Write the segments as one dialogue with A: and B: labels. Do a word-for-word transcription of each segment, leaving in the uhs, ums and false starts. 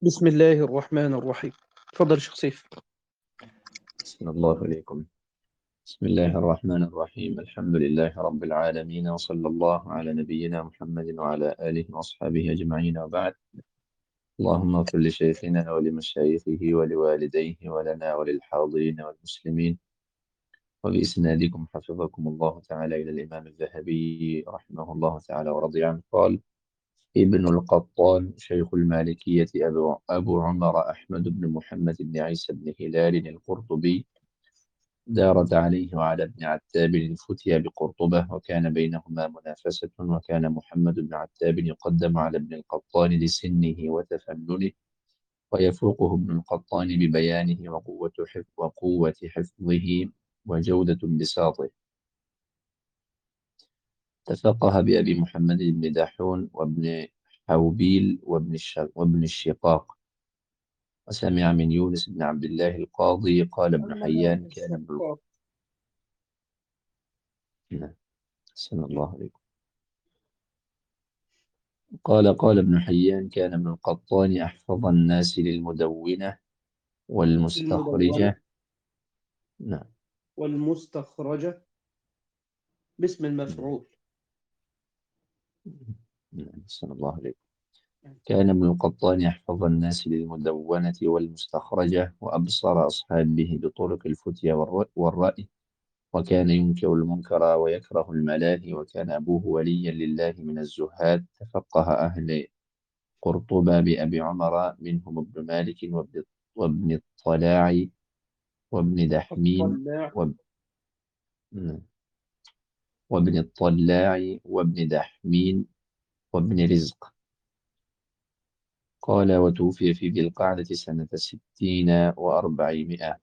A: بسم الله الرحمن الرحيم. تفضل شيخ سيف.
B: بسم الله عليكم. بسم الله الرحمن الرحيم. الحمد لله رب العالمين، وصلى الله على نبينا محمد وعلى آله وأصحابه أجمعين، وبعد. اللهم اغفر لشيخنا ولمشايخه ولوالديه ولنا وللحاضرين والمسلمين. وبإسنادكم حفظكم الله تعالى إلى الإمام الذهبي رحمه الله تعالى ورضي عنه قال: ابن القطان شيخ المالكية أبو, أبو عمر أحمد بن محمد بن عيسى بن هلال القرطبي، دارت عليه وعلى ابن عتاب الفتيا بقرطبة، وكان بينهما منافسة، وكان محمد بن عتاب يقدم على ابن القطان لسنه وتفننه، ويفوقه ابن القطان ببيانه وقوة حفظ وقوة حفظه وجودة انبساطه. تفقه بأبي محمد بن داحون وابن حوبيل وابن, الش... وابن الشقاق، وسمع من يونس بن عبد الله القاضي قال ابن حيان كان ابن نعم. أحسن الله عليكم. قال قال ابن حيان كان ابن القطان أحفظ الناس للمدونة
A: المدونة
B: والمستخرجة. نعم.
A: والمستخرجة باسم
B: نعم.
A: المفعول.
B: نعم. أحسن الله عليكم. كان ابن القطان أحفظ الناس للمدونة والمستخرجة، وأبصر أصحابه بطرق الفتيا والرأي, والرأي، وكان ينكر المنكر ويكره الملاهي، وكان أبوه وليا لله من الزهاد. تفقه أهل قرطبة بأبي عمر، منهم ابن مالك وابن, وابن الطلاع وابن دحمين
A: الطلاع.
B: واب... وابن الطلاع وابن دحمين وابن رزق. قال: وتوفي في ذي القعدة سنة ستين وأربعمائة.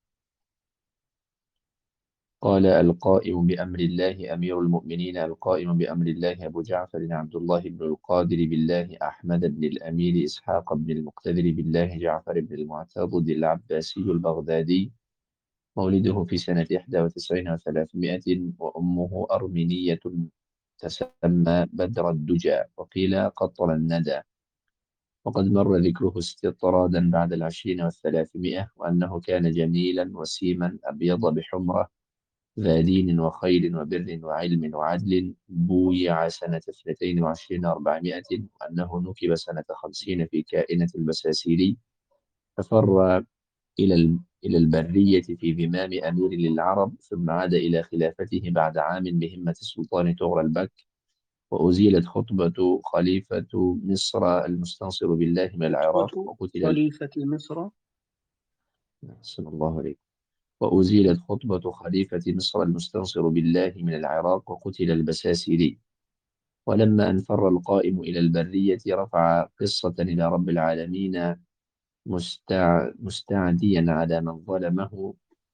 B: قال: القائم بأمر الله أمير المؤمنين، القائم بأمر الله أبو جعفر عبد الله بن القادر بالله أحمد بن الأمير إسحاق بن المقتدر بالله جعفر بن المعتضد العباسي البغدادي، مولده في سنة إحدى وتسعين وثلاثمائة، وأمه أرمينية تسمى بدر الدجى، وقيل قطر الندى. وقد مر ذكره استطرادا بعد العشرين والثلاثمائة، وأنه كان جميلا وسيما أبيض بحمرة، ذا دين وخيل وبر وعلم وعدل، بويع سنة اثنتين وعشرين وأربعمائة، وأنه نكب سنة خمسين في كائنة البساسيلي، ففر إلى ال- إلى البرية في ذمام أمير للعرب، ثم عاد إلى خلافته بعد عام بهمة السلطان طغرل البك، وأزيلت خطبة خليفة مصر المستنصر بالله من العراق،
A: خطبة
B: وقتل ال-
A: خليفة مصر.
B: أحسن الله عليك. وأزيلت خطبة خليفة مصر المستنصر بالله من العراق، وقتل البساسيلي. ولما أن فر القائم إلى البرية، رفع قصة إلى رب العالمين، مستع... مستعديا على من ظلمه،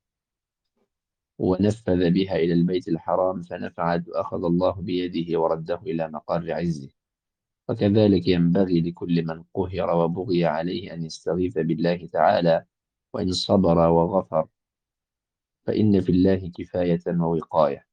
B: ونفذ بها إلى البيت الحرام فنفعت، وأخذ الله بيده ورده إلى مقر عزه. وكذلك ينبغي لكل من قهر وبغي عليه أن يستغيث بالله تعالى، وإن صبر وغفر فإن في الله كفاية ووقاية.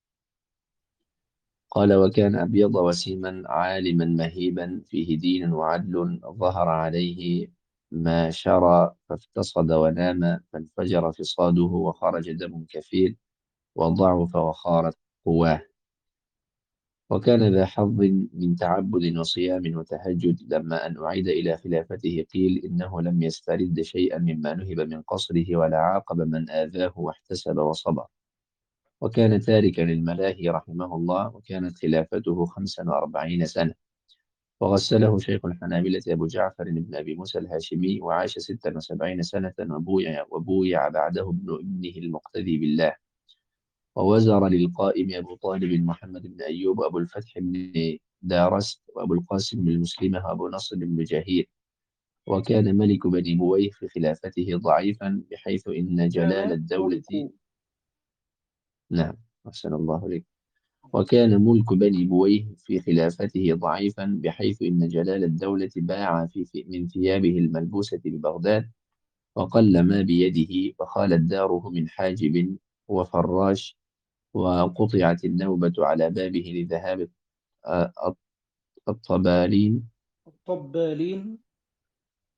B: قال: وكان أبيض وسيما عالما مهيبا، فيه دين وعدل، ظهر عليه ما شرى فافتصد ونام، فانفجر فصاده وخرج دم كثير، وضعف وخارت قواه. وكان ذا حظ من تعبد وصيام وتهجد. لما أن أعيد إلى خلافته قيل إنه لم يسترد شيئا مما نهب من قصره، ولا عاقب من آذاه، واحتسب وصبر. وكان تاركا للملاهي رحمه الله، وكانت خلافته خمسا وأربعين سنة. وغسله شيخ الحنابلة أبو جعفر بن أبي موسى الهاشمي، وعاش ستا وسبعين سنة، وبويع, وبويع بعده ابن ابنه المقتدي بالله. ووزر للقائم أبو طالب محمد بن أيوب، وأبو الفتح بن دارست، وأبو القاسم بن مسلمة، وأبو نصر بن جهير. وكان ملك بني بويه في خلافته ضعيفا، بحيث إن جلال
A: كان
B: الدولة.
A: ملك.
B: نعم. أحسن الله عليك. وكان ملك بني بويه في خلافته ضعيفا، بحيث إن جلال الدولة باع في في- من ثيابه الملبوسة ببغداد، وقل ما بيده، فخالت داره من حاجب وفراش، وقطعت النوبة على بابه لذهاب الطبالين.
A: الطبالين.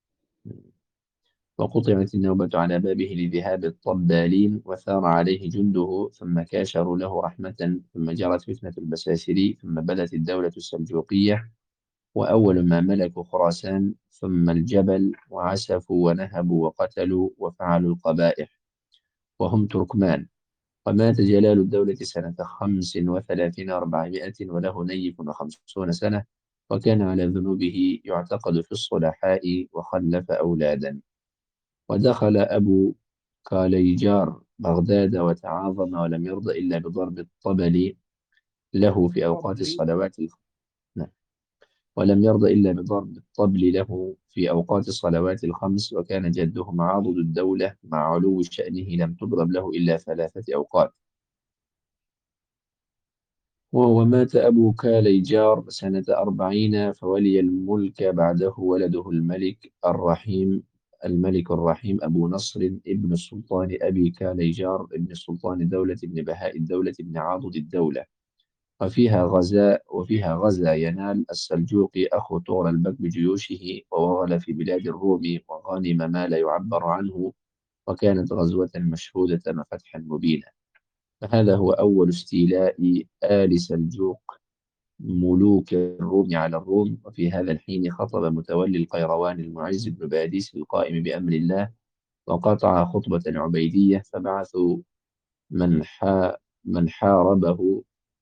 B: وقطعت النوبة على بابه لذهاب الطبالين، وثار عليه جنده، ثم كاشروا له رحمة، ثم جرت فتنة البساسري، ثم بدت الدولة السلجوقية، وأول ما ملكوا خراسان، ثم الجبل، وعسفوا ونهبوا وقتلوا وفعلوا القبائح، وهم تركمان. ومات جلال الدولة سنة خمس وثلاثين وأربعمائة وله نيف وخمسون سنة، وكان على ذنوبه يعتقد في الصلحاء، وخلف أولادا. ودخل أبو كاليجار بغداد وتعاظم، ولم يرض إلا بضرب الطبل له في أوقات
A: طبلي.
B: الصلوات الخ- نعم. ولم يرض إلا بضرب الطبل له في أوقات الصلوات الخمس، وكان جده معاضد الدولة مع علو شأنه لم تضرب له إلا ثلاثة أوقات. ومات أبو كاليجار سنة أربعين، فولي الملك بعده ولده الملك الرحيم الملك الرحيم أبو نصر ابن السلطان أبي كاليجار ابن السلطان دولة ابن بهاء الدولة ابن عاضد الدولة. وفيها غزا وفيها غزا ينال السلجوقي أخو طغرل بجيوشه، ووغل في بلاد الروم، وغنم ما لا يعبر عنه، وكانت غزوة مشهودة وفتحا مبينا. فهذا هو أول استيلاء آل سلجوق ملوك الروم على الروم. وفي هذا الحين خطب متولي القيروان المعز بن باديس القائم بأمر الله، وقطع خطبة العبيدية، فبعثوا من, حا من حاربه،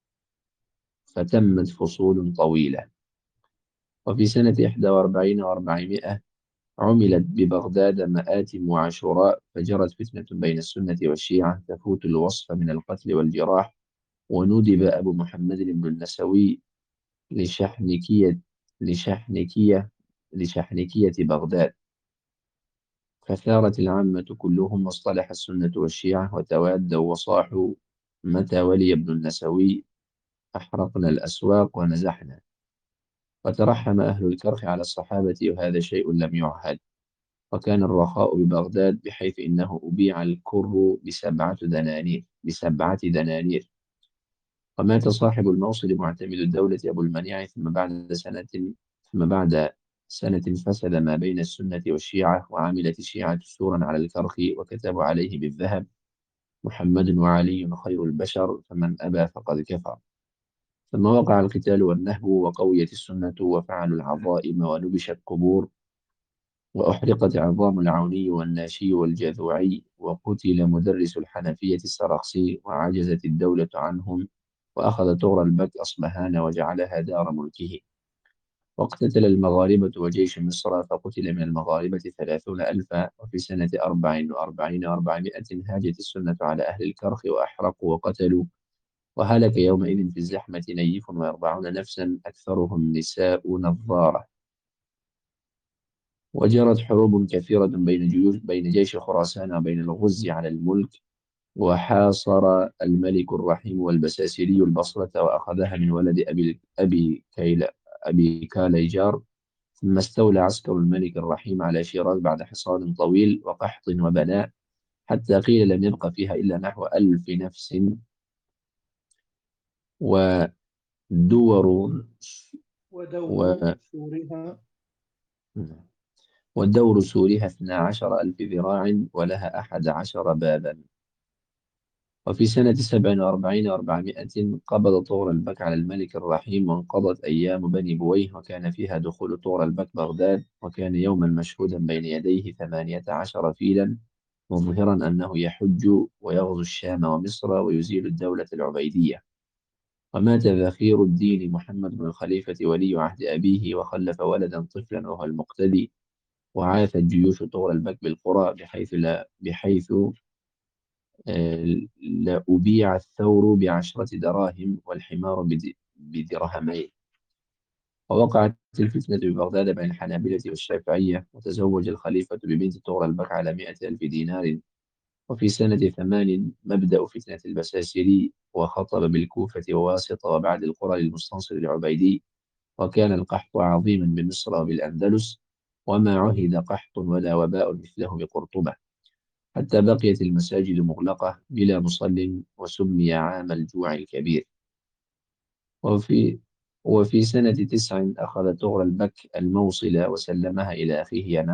B: فتمت فصول طويلة. وفي سنة إحدى وأربعين وأربعمائة عملت ببغداد مآتم وعاشوراء، فجرت فتنة بين السنة والشيعة تفوت الوصف من القتل والجراح. وندب أبو محمد بن النسوي لشحنكية لشحنكية لشحنكية بغداد، فثارت العامة كلهم، واصطلح السنة والشيعة وتوادوا وصاحوا: متى ولي ابن النسوي أحرقنا الأسواق ونزحنا. وترحم أهل الكرخ على الصحابة، وهذا شيء لم يعهد. وكان الرخاء ببغداد، بحيث إنه أبيع الكر بسبعة دنانير بسبعة دنانير. ومات صاحب الموصل معتمد الدولة أبو المنيع، ثم بعد سنة ثم بعد سنة فسد ما بين السنة والشيعة، وعملت الشيعة سورا على الكرخ، وكتبوا عليه بالذهب: محمد وعلي خير البشر، فمن أبى فقد كفر. ثم وقع القتال والنهب، وقويت السنة، وفعلوا العظائم، ونبش القبور، وأحرقت عظام العوني والناشي والجذوعي، وقتل مدرس الحنفية السرخسي، وعجزت الدولة عنهم، وأخذ طغرل البك أصبهان وجعلها دار ملكه. واقتتل المغاربة وجيش مصر، فقتل من المغاربة ثلاثون ألفا. وفي سنة أربع وأربعين وأربعمائة هاجت السنة على أهل الكرخ، وأحرقوا وقتلوا. وهلك يومئذ في الزحمة نيف وأربعون نفسا، أكثرهم نساء نظارة. وجرت حروب كثيرة بين جيوش بين جيش خراسان وبين الغز على الملك، وحاصر الملك الرحيم والبساسري البصرة، وأخذها من ولد أبي أبي كيل أبي كاليجار. ثم استولى عسكر الملك الرحيم على شيراز بعد حصار طويل وقحط وبلاء، حتى قيل لم يبق فيها إلا نحو ألف نفس. ودور
A: ودور
B: و
A: سورها.
B: والدور سورها اثنا عشر ألف ذراع، ولها أحد عشر بابا. وفي سنة سبع وأربعين وأربعمائة قبض طغرل البك على الملك الرحيم، وانقضت أيام بني بويه، وكان فيها دخول طغرل البك بغداد، وكان يوما مشهودا بين يديه ثمانية عشر فيلا، مظهرا أنه يحج ويغزو الشام ومصر ويزيل الدولة العبيدية. ومات ذخير الدين محمد بن الخليفة ولي عهد أبيه، وخلف ولدا طفلا وهو المقتدي. وعاثت جيوش طغرل البك بالقرى، بحيث لا بحيث آه، لأبيع الثور بعشرة دراهم، والحمار بد- بدرهمين. ووقعت الفتنة ببغداد بين الحنابلة والشافعية، وتزوج الخليفة ببنت طغرل البك على مائة ألف دينار. وفي سنة ثمان مبدأ فتنة البساسري، وخطب بالكوفة وواسطة وبعد القرى للمستنصر العبيدي. وكان القحط عظيما بمصر وبالأندلس، وما عهد قحط ولا وباء مثله بقرطبة، حتى بقيت المساجد مغلقة بلا مصل، وسمي عام الجوع الكبير. وفي وفي سنة تسع أخذ طغرل البك الموصل، وسلمها إلى أخيه ينال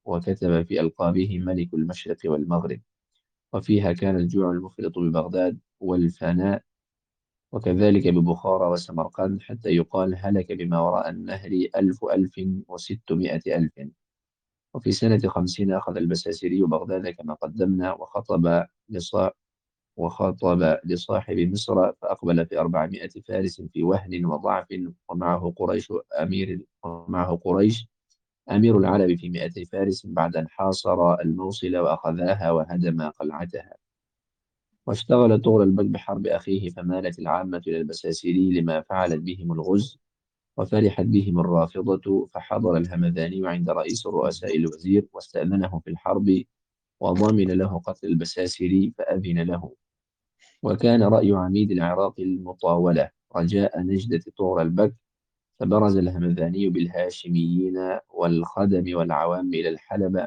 B: وكتب في ألقابه ملك المشرق والمغرب، وفيها كان الجوع المفرط ببغداد والفناء، وكذلك ببخارى وسمرقند، حتى يقال هلك بما وراء النهر ألف ألف وستمائة ألف. وفي سنة خمسين أخذ البساسيري بغداد كما قدمنا، وخطب لصا وخاطب لصاحب مصر، فأقبل في أربعمائة فارس في وهن وضعف، ومعه قريش أمير ومعه قريش أمير العرب في مائتي فارس، بعد أن حاصر الموصل وأخذاها وهدم قلعتها. واشتغل طغرل البك بحرب أخيه، فمالت العامة إلى البساسيري لما فعلت بهم الغز، وفرحت بهم الرافضة، فحضر الهمذاني عند رئيس الرؤساء الوزير واستأذنه في الحرب، وضمن له قتل البساسيري فأذن له. وكان رأي عميد العراق المطاولة رجاء نجدة طغرل البك، فبرز الهمذاني بالهاشميين والخدم والعوام إلى الحلبة،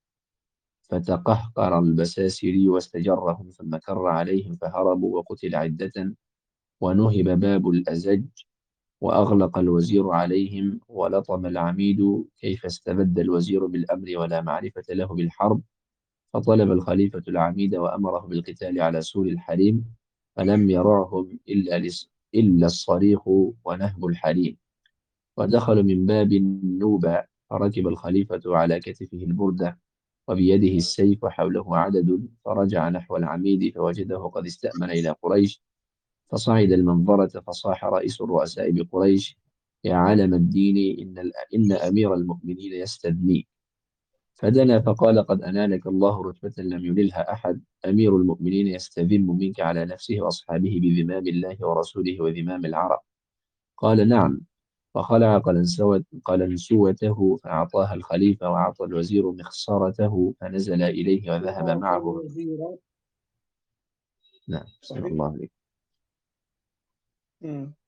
B: فتقهقر البساسيري واستجرهم، ثم كر عليهم فهربوا، وقتل عدة، ونهب باب الأزج، وأغلق الوزير عليهم. ولطم العميد كيف استبد الوزير بالأمر ولا معرفة له بالحرب، فطلب الخليفة العميد وأمره بالقتال على سور الحريم، فلم يرعهم إلا, لس إلا الصريخ ونهب الحريم. ودخلوا من باب النوبة، فركب الخليفة على كتفه البردة وبيده السيف وحوله عدد، فرجع نحو العميد فوجده قد استأمن إلى قريش، فصعد المنظرة فصاح رئيس الرؤساء بقريش: يا علم الدين، إن, ال- إن أمير المؤمنين يستدنيك. فدنا فقال: قد أنالك الله رتبة لم ينلها أحد، أمير المؤمنين يستذم منك على نفسه وأصحابه بذمام الله ورسوله وذمام العرب. قال: نعم. فخلع قلنسوة قلنسوته فأعطاها الخليفة، وأعطى الوزير مخصرته فنزل إليه وذهب
A: وأعطى
B: معه.
A: الوزير.
B: نعم، سلام
A: صحيح.
B: الله عليك.
A: مم.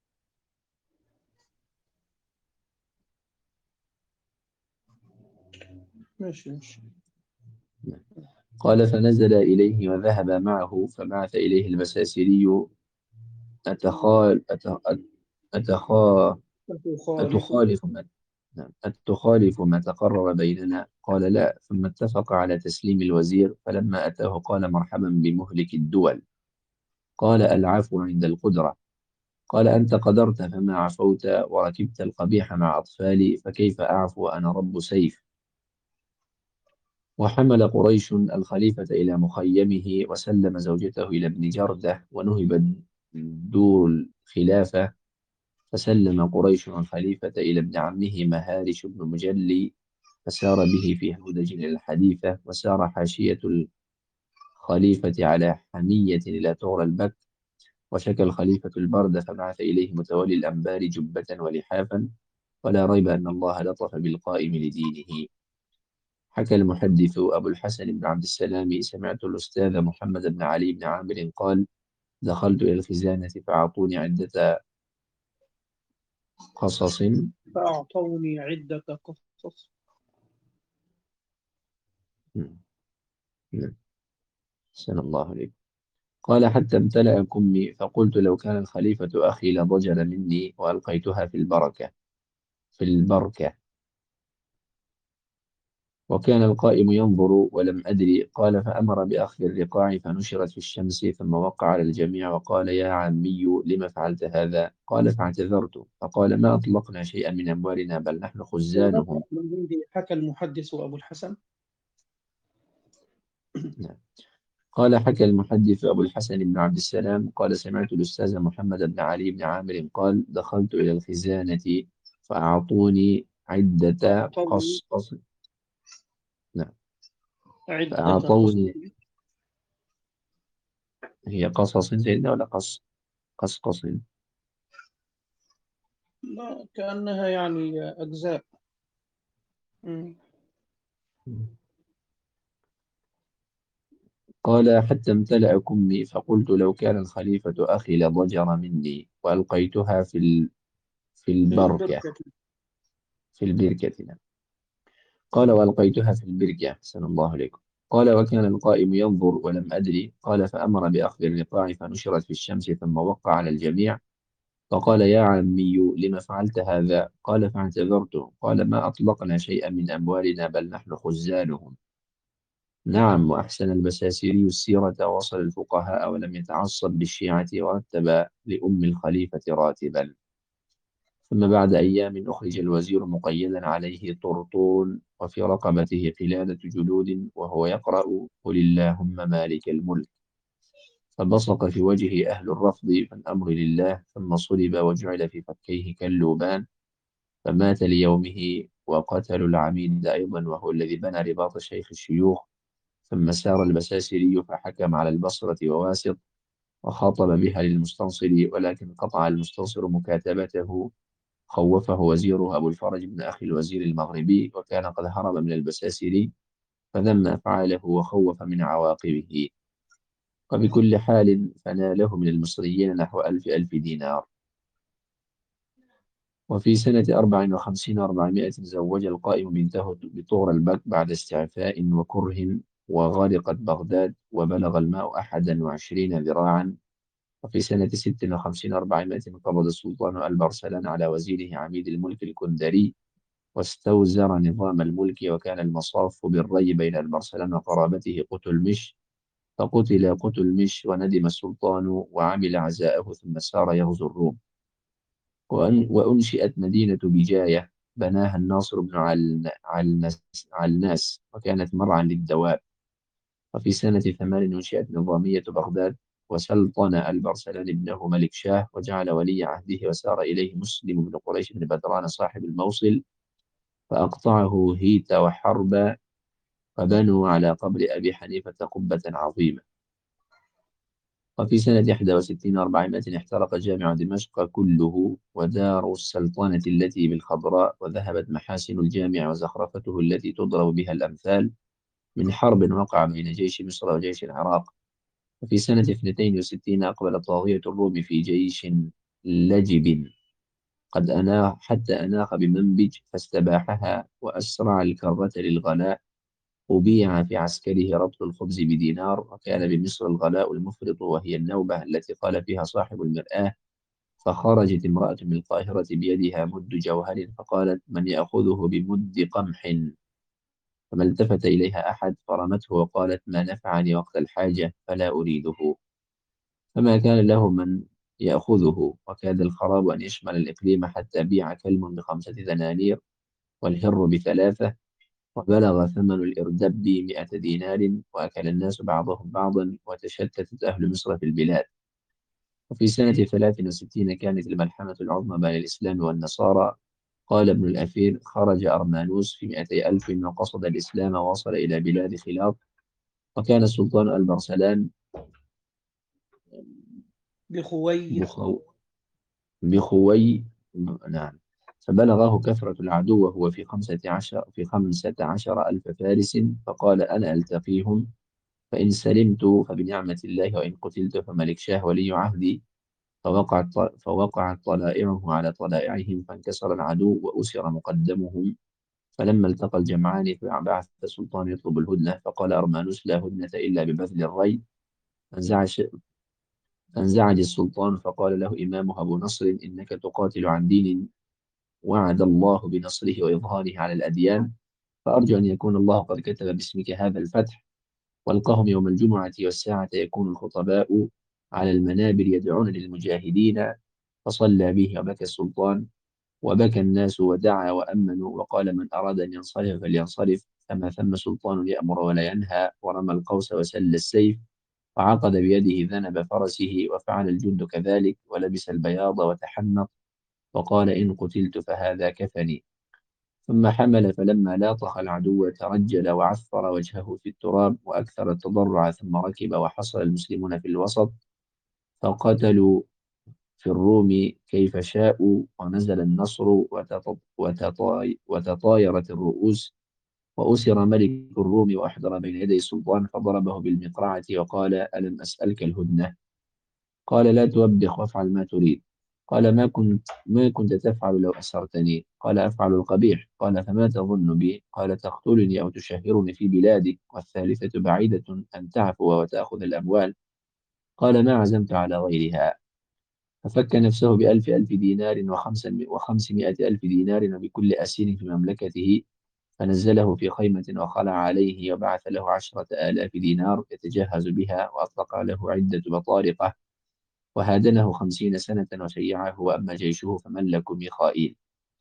A: ماشي ماشي.
B: نعم. قال: فنزل إليه وذهب معه، فبعث إليه البساسيري: أتخال أت- أت- أتخا
A: أتخالف.
B: أتخالف ما نعم. أتخالف ما تقرر بيننا؟ قال: لا. ثم اتفق على تسليم الوزير، فلما أتاه قال: مرحبا بمهلك الدول. قال: العفو عند القدرة. قال: أنت قدرت فما عفوت، وركبت القبيح مع أطفالي، فكيف أعفو أنا رب سيف؟ وحمل قريش الخليفة إلى مخيمه، وسلم زوجته إلى ابن جردة، ونهب دور الخلافة، فسلم قريش الخليفة إلى ابن عمه مهارش بن مجلي، فسار به في هودج إلى الحديثة، وسار حاشية الخليفة على حمية إلى طور البك، وشكى الخليفة البرد، فبعث إليه متولي الأنبار جبة ولحافا، ولا ريب أن الله لطف بالقائم لدينه. حكى المحدث أبو الحسن بن عبد السلام: سمعت الأستاذ محمد بن علي بن عامر قال: دخلت إلى الخزانة فأعطوني عدة قصص.
A: فأعطوني عدة قصص.
B: أحسن الله عليك. قال: حتى امتلأ كمي، فقلت لو كان الخليفة أخي لضجر مني، وألقيتها في البركة في البركة وكان القائم ينظر ولم أدري. قال: فأمر بأخذ الرقاع فنشرت في الشمس، ثم وقع على الجميع وقال: يا عمي، لم فعلت هذا؟ قال: فاعتذرت. فقال: ما أطلقنا شيئا من أموالنا، بل نحن خزانهم.
A: من عندي حكى المحدث أبو الحسن.
B: نعم. قال: حكى المحدث أبو الحسن بن عبد السلام قال: سمعت الأستاذ محمد بن علي بن عامر قال: دخلت إلى الخزانة فأعطوني عدة
A: أعطوني
B: قصقص. نعم.
A: عدة قصص.
B: فأعطوني، هي قصص سيدنا ولا قص قصقص؟
A: لا، كأنها يعني أجزاء. مم.
B: قال: حتى امتلأ كمي، فقلت لو كان الخليفة أخي لضجر مني، وألقيتها في ال... في
A: في
B: البركة
A: البركة.
B: في البركة. نعم. قال: وألقيتها في البركة. أحسن الله عليكم. قال: وكان القائم ينظر ولم أدري. قال: فأمر بأخذ الرقاع فنشرت في الشمس، ثم وقع على الجميع، فقال يا عمي لم فعلت هذا؟ قال فاعتذرت. قال ما أطلقنا شيئا من أموالنا بل نحن خزانهم. نعم. وأحسن البساسيري السيرة، وصل الفقهاء ولم يتعصب بالشيعة، ورتب لأم الخليفة راتبا. ثم بعد أيام أخرج الوزير مقيدا عليه طرطور، وفي رقبته قلادة جلود، وهو يقرأ قل اللهم مالك الملك. فبصق في وجهه أهل الرفض فالأمر لله، ثم صلب وجعل في فكيه كاللوبان، فمات ليومه. وقتلوا العميد أيضا، وهو الذي بنى رباط شيخ الشيوخ. ثم سار البساسري فحكم على البصرة وواسط، وخاطب بها للمستنصر، ولكن قطع المستنصر مكاتبته. خوفه وزيره أبو الفرج بن أخي الوزير المغربي، وكان قد هرب من البساسري، فذم أفعاله وخوف من عواقبه. وبكل حال فناله من المصريين نحو ألف ألف دينار. وفي سنة أربع وخمسين وأربعمائة زوج القائم بنته بطور البك بعد استعفاء وكره، وغرقت بغداد، وبلغ الماء أحدا وعشرين ذراعا. وفي سنة ست وخمسين وأربعمائة قبض السلطان البرسلان على وزيره عميد الملك الكندري، واستوزر نظام الملك. وكان المصاف بالري بين البرسلان وقرابته قتلمش، فقتل قتلمش وندم السلطان وعمل عزاءه، ثم سار يغزو الروم. وأن وأنشئت مدينة بجاية، بناها الناصر بن عل... علنس... علناس، وكانت مرعى للدواب. وفي سنة ثمان أنشئت نظامية بغداد، وسلطن البرسلان ابنه ملك شاه، وجعل ولي عهده، وسار إليه مسلم بن قريش بن بدران صاحب الموصل، فأقطعه هيت وحرب، فبنوا على قبر أبي حنيفة قبة عظيمة. وفي سنة إحدى وستين وأربعمائة احترق جامع دمشق كله، ودار السلطنة التي بالخضراء، وذهبت محاسن الجامع وزخرفته التي تضرب بها الأمثال، من حرب وقع بين جيش مصر وجيش العراق. وفي سنة اثنتين وستين أقبل طاغية الروم في جيش لجب، قد أناخ حتى أناخ بمنبج فاستباحها، وأسرع الكرة للغلاء. أبيع في عسكره رطل الخبز بدينار. وكان بمصر الغلاء المفرط، وهي النوبة التي قال فيها صاحب المرآة: فخرجت امرأة من القاهرة بيدها مد جوهر، فقالت من يأخذه بمد قمح؟ فما التفت إليها أحد، فرمته وقالت ما نفعني وقت الحاجة فلا أريده. فما كان له من يأخذه، وكاد الخراب أن يشمل الإقليم، حتى بيع كلم بخمسة دنانير، والهر بثلاثة، وبلغ ثمن الإردب مئة دينار، وأكل الناس بعضهم بعضا، وتشتتت أهل مصر في البلاد. وفي سنة ثلاث وستين كانت الملحمة العظمى بين الإسلام والنصارى. قال ابن الأثير: خرج أرمانوس في مئتي ألف وقصد الإسلام، ووصل إلى بلاد خلاف. وكان السلطان البرسلان
A: بخوي.
B: بخو بخوي نعم. فبلغه كثرة العدو وهو في خمسة عشر في خمسة عشر ألف فارس، فقال أنا ألتقيهم، فإن سلمت فبنعمة الله، وإن قتلت فملك شاه ولي عهدي. فوقعت فوقعت طلائعه على طلائعهم، فانكسر العدو وأسر مقدمهم. فلما التقى الجمعان بعث السلطان يطلب الهدنة، فقال أرمانوس: لا هدنة إلا ببذل الري. فانزعج فانزعج السلطان، فقال له إمامه أبو نصر: إنك تقاتل عن دين وعد الله بنصره وإظهاره على الأديان، فأرجو أن يكون الله قد كتب باسمك هذا الفتح. والقهم يوم الجمعة والساعة يكون الخطباء على المنابر يدعون للمجاهدين. فصلى به وبكى السلطان، وبكى الناس، ودعا وأمنوا، وقال من أراد أن ينصرف فلينصرف، فما ثم سلطان يأمر ولا ينهى. ورمى القوس وسل السيف، وعقد بيده ذنب فرسه، وفعل الجند كذلك، ولبس البياض وتحنط، وقال إن قتلت فهذا كفني. ثم حمل، فلما لاطخ العدو ترجل وعثر وجهه في التراب، وأكثر التضرع، ثم ركب، وحصل المسلمون في الوسط، فقتلوا في الروم كيف شاءوا، ونزل النصر، وتط- وتطاي وتطايرت الرؤوس. وأسر ملك الروم، وأحضر بين يدي السلطان، فضربه بالمقرعة، وقال ألم أسألك الهدنة؟ قال لا توبخ، وافعل ما تريد. قال ما كنت ما كنت تفعل لو أسرتني؟ قال أفعل القبيح. قال فما تظن بي؟ قال تقتلني أو تشهرني في بلادك، والثالثة بعيدة أن تعفو وتأخذ الأموال. قال ما عزمت على غيرها. ففك نفسه بألف ألف دينار وخمس وخمسمائة ألف دينار وبكل أسير في مملكته، فنزله في خيمة وخلع عليه وبعث له عشرة آلاف دينار يتجهز بها، وأطلق له عدة بطارقة، وهادنه خمسين سنة وشيعه. وأما جيشه فملكوا ميخائيل.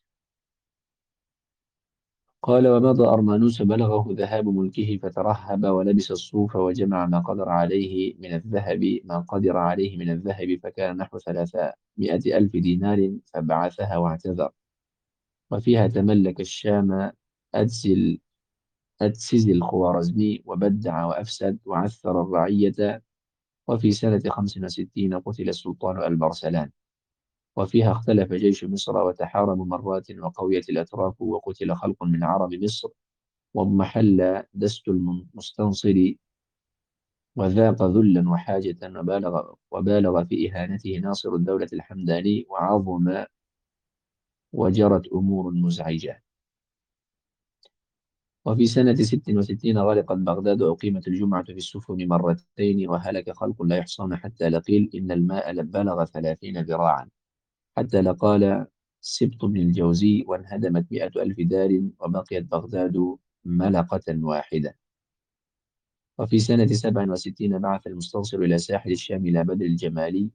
B: قال: ومضى أرمانوس بلغه ذهاب ملكه، فترهب ولبس الصوف وجمع ما قدر عليه من الذهب ما قدر عليه من الذهب فكان نحو ثلاثمائة ألف دينار، فبعثها واعتذر. وفيها تملك الشام أدسل أدسز الخوارزمي، وبدع وأفسد وعثر الرعية. وفي سنة خمس وستين قتل السلطان البرسلان. وفيها اختلف جيش مصر وتحاربوا مرات، وقويت الأتراك، وقتل خلق من عرب مصر، واضمحل دست المستنصر، وذاق ذلا وحاجة، وبالغ, وبالغ في إهانته ناصر الدولة الحمداني، وعظم وجرت أمور مزعجة. وفي سنة ست وستين غرقت بغداد، وأقيمت الجمعة في السفن مرتين، وهلك خلق لا يحصون، حتى لقيل إن الماء بلغ ثلاثين ذراعا، حتى لقال سبط بن الجوزي: وانهدمت مئة ألف دار، وبقيت بغداد ملقة واحدة. وفي سنة سبع وستين بعث المستنصر إلى ساحل الشام إلى بدر الجمالي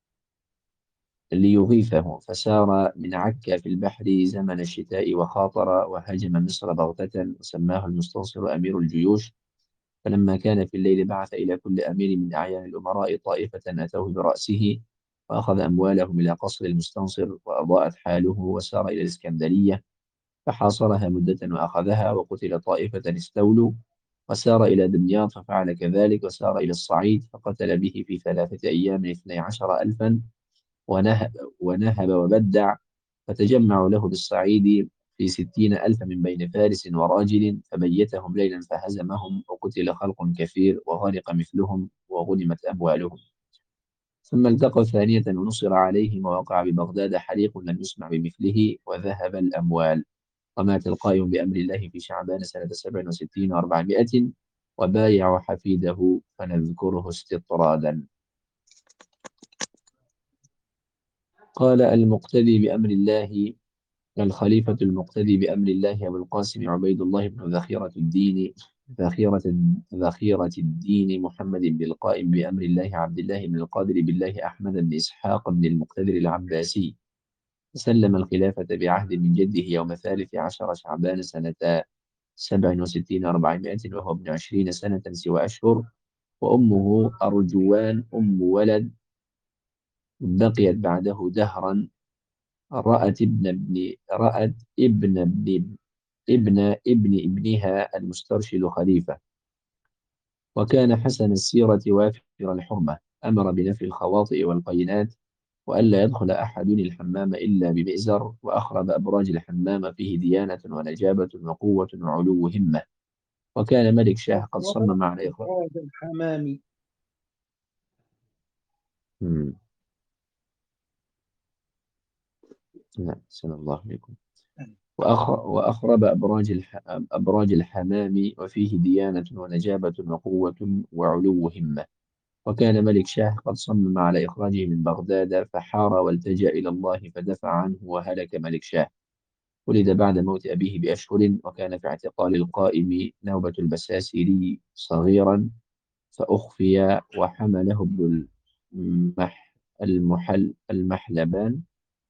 B: ليغيثه، فسار من عكا في البحر زمن الشتاء، وخاطر وهاجم مصر بغتة، وسماه المستنصر أمير الجيوش. فلما كان في الليل بعث إلى كل أمير من أعيان الأمراء طائفة أتوه برأسه، وأخذ أموالهم إلى قصر المستنصر، وأضاءت حاله، وسار إلى الإسكندرية فحاصرها مدة وأخذها، وقتل طائفة استولوا، وسار إلى دمياط ففعل كذلك، وسار إلى الصعيد فقتل به في ثلاثة أيام اثني عشر ألفا، ونهب, ونهب وبدع، فتجمعوا له بالصعيد في ستين ألف من بين فارس وراجل، فبيتهم ليلا فهزمهم، وقتل خلق كثير، وغرق مثلهم، وغنمت أموالهم. ثم التقوا ثانية ونصر عليهم، ووقع ببغداد حريق لم يسمع بمثله، وذهب الأموال. ومات القائم بأمر الله في شعبان سنة سبع وستين وأربعمائة، وبايع حفيده، فنذكره استطرادا. قال: المقتدي بأمر الله الخليفة المقتدي بأمر الله أبو القاسم عبيد الله بن ذخيرة الدين ذخيرة ذخيرة الدين محمد بن القائم بأمر الله عبد الله بن القادر بالله أحمد بن إسحاق بن المقتدر العباسي، سلم الخلافة بعهد من جده يوم ثالث عشر شعبان سنة سبع وستين أربعمائة، وهو ابن عشرين سنة سوى أشهر. وأمه أرجوان أم ولد بقيت بعده دهرا، رأت ابن ابن رأت ابن ابن ابن ابن ابنها المسترشد خليفة، وكان حسن السيرة وافر الحرمة، أمر بنفي الخواطئ والقينات، وألا يدخل أحد الحمام إلا بمئزر، وأخرب أبراج الحمام فيه ديانة ونجابة وقوة وعلو همة. وكان ملك شاه قد
A: أخرج
B: صمم على إخراج.
A: أخراج الحمام.
B: مم. نعم، سلام الله عليكم. وأخ... وأخرب أبراج الح... أبراج الحمام، وفيه ديانة ونجابة وقوة وعلو همة. وكان ملك شاه قد صمم على إخراجه من بغداد، فحار والتجأ إلى الله فدفع عنه، وهلك ملك شاه. ولد بعد موت أبيه بأشهر، وكان في اعتقال القائم نوبة البساسيري صغيرا، فأخفي، وحمله ابن المح... المحل المحلبان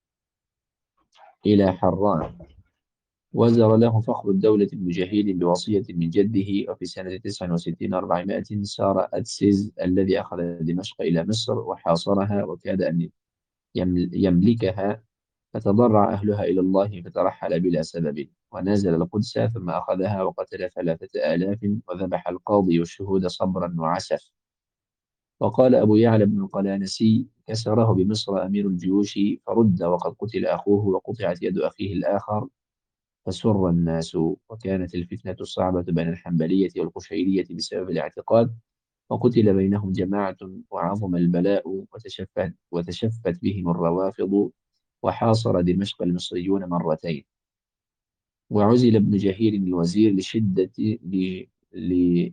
B: إلى حران. وزر له فخر الدولة ابن جهيل بوصية من جده. وفي سنة تسع وستين أربعمائة سار أدسز الذي أخذ دمشق إلى مصر وحاصرها، وكاد أن يمل- يملكها، فتضرع أهلها إلى الله فترحل بلا سبب، ونزل القدس ثم أخذها، وقتل ثلاثة آلاف، وذبح القاضي والشهود صبرا وعسف. وقال أبو يعلى بن القلانسي: كسره بمصر أمير الجيوش، فرد وقد قتل أخوه، وقطعت يد أخيه الآخر، فسر الناس. وكانت الفتنة الصعبة بين الحنبلية والقشيرية بسبب الاعتقاد، وقتل بينهم جماعة، وعظم البلاء، وتشفت, وتشفت بهم الروافض، وحاصر دمشق المصريون مرتين. وعزل ابن جهير الوزير لشدة ل-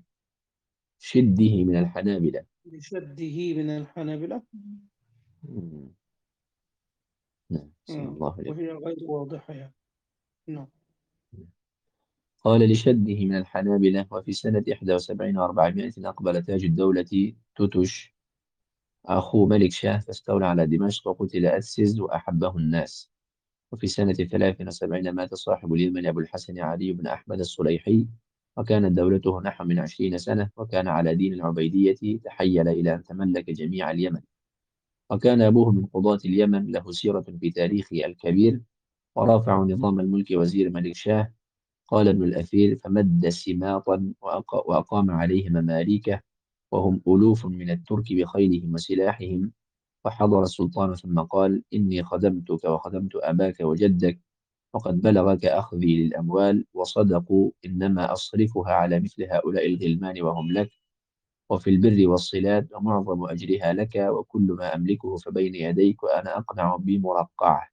B: لشده من الحنابلة.
A: لشده من الحنابلة.
B: نعم أحسن
A: مم.
B: الله إليك.
A: وهي غير واضحة يعني. نعم.
B: قال لشده من الحنابلة. وفي سنة إحدى وسبعين وأربعمائة أقبل تاج الدولة توتش أخو ملك شاه فاستولى على دمشق وقتل أتسز وأحبه الناس. وفي سنة ثلاث وسبعين مات صاحب اليمن أبو الحسن علي بن أحمد الصليحي وكانت دولته نحو من عشرين سنة وكان على دين العبيدية تحيل إلى أن تملك جميع اليمن. وكان أبوه من قضاة اليمن له سيرة في تاريخه الكبير ورافع نظام الملك وزير ملك شاه. قال ابن الأثير فمد سماطا وأق- وأقام عليه مماليكه وهم ألوف من الترك بخيلهم وسلاحهم. فحضر السلطان ثم قال إني خدمتك وخدمت أباك وجدك وقد بلغك أخذي للأموال وصدقوا إنما أصرفها على مثل هؤلاء الغلمان وهم لك وفي البر والصلات ومعظم أجرها لك وكل ما أملكه فبين يديك وأنا أقنع بمرقعه.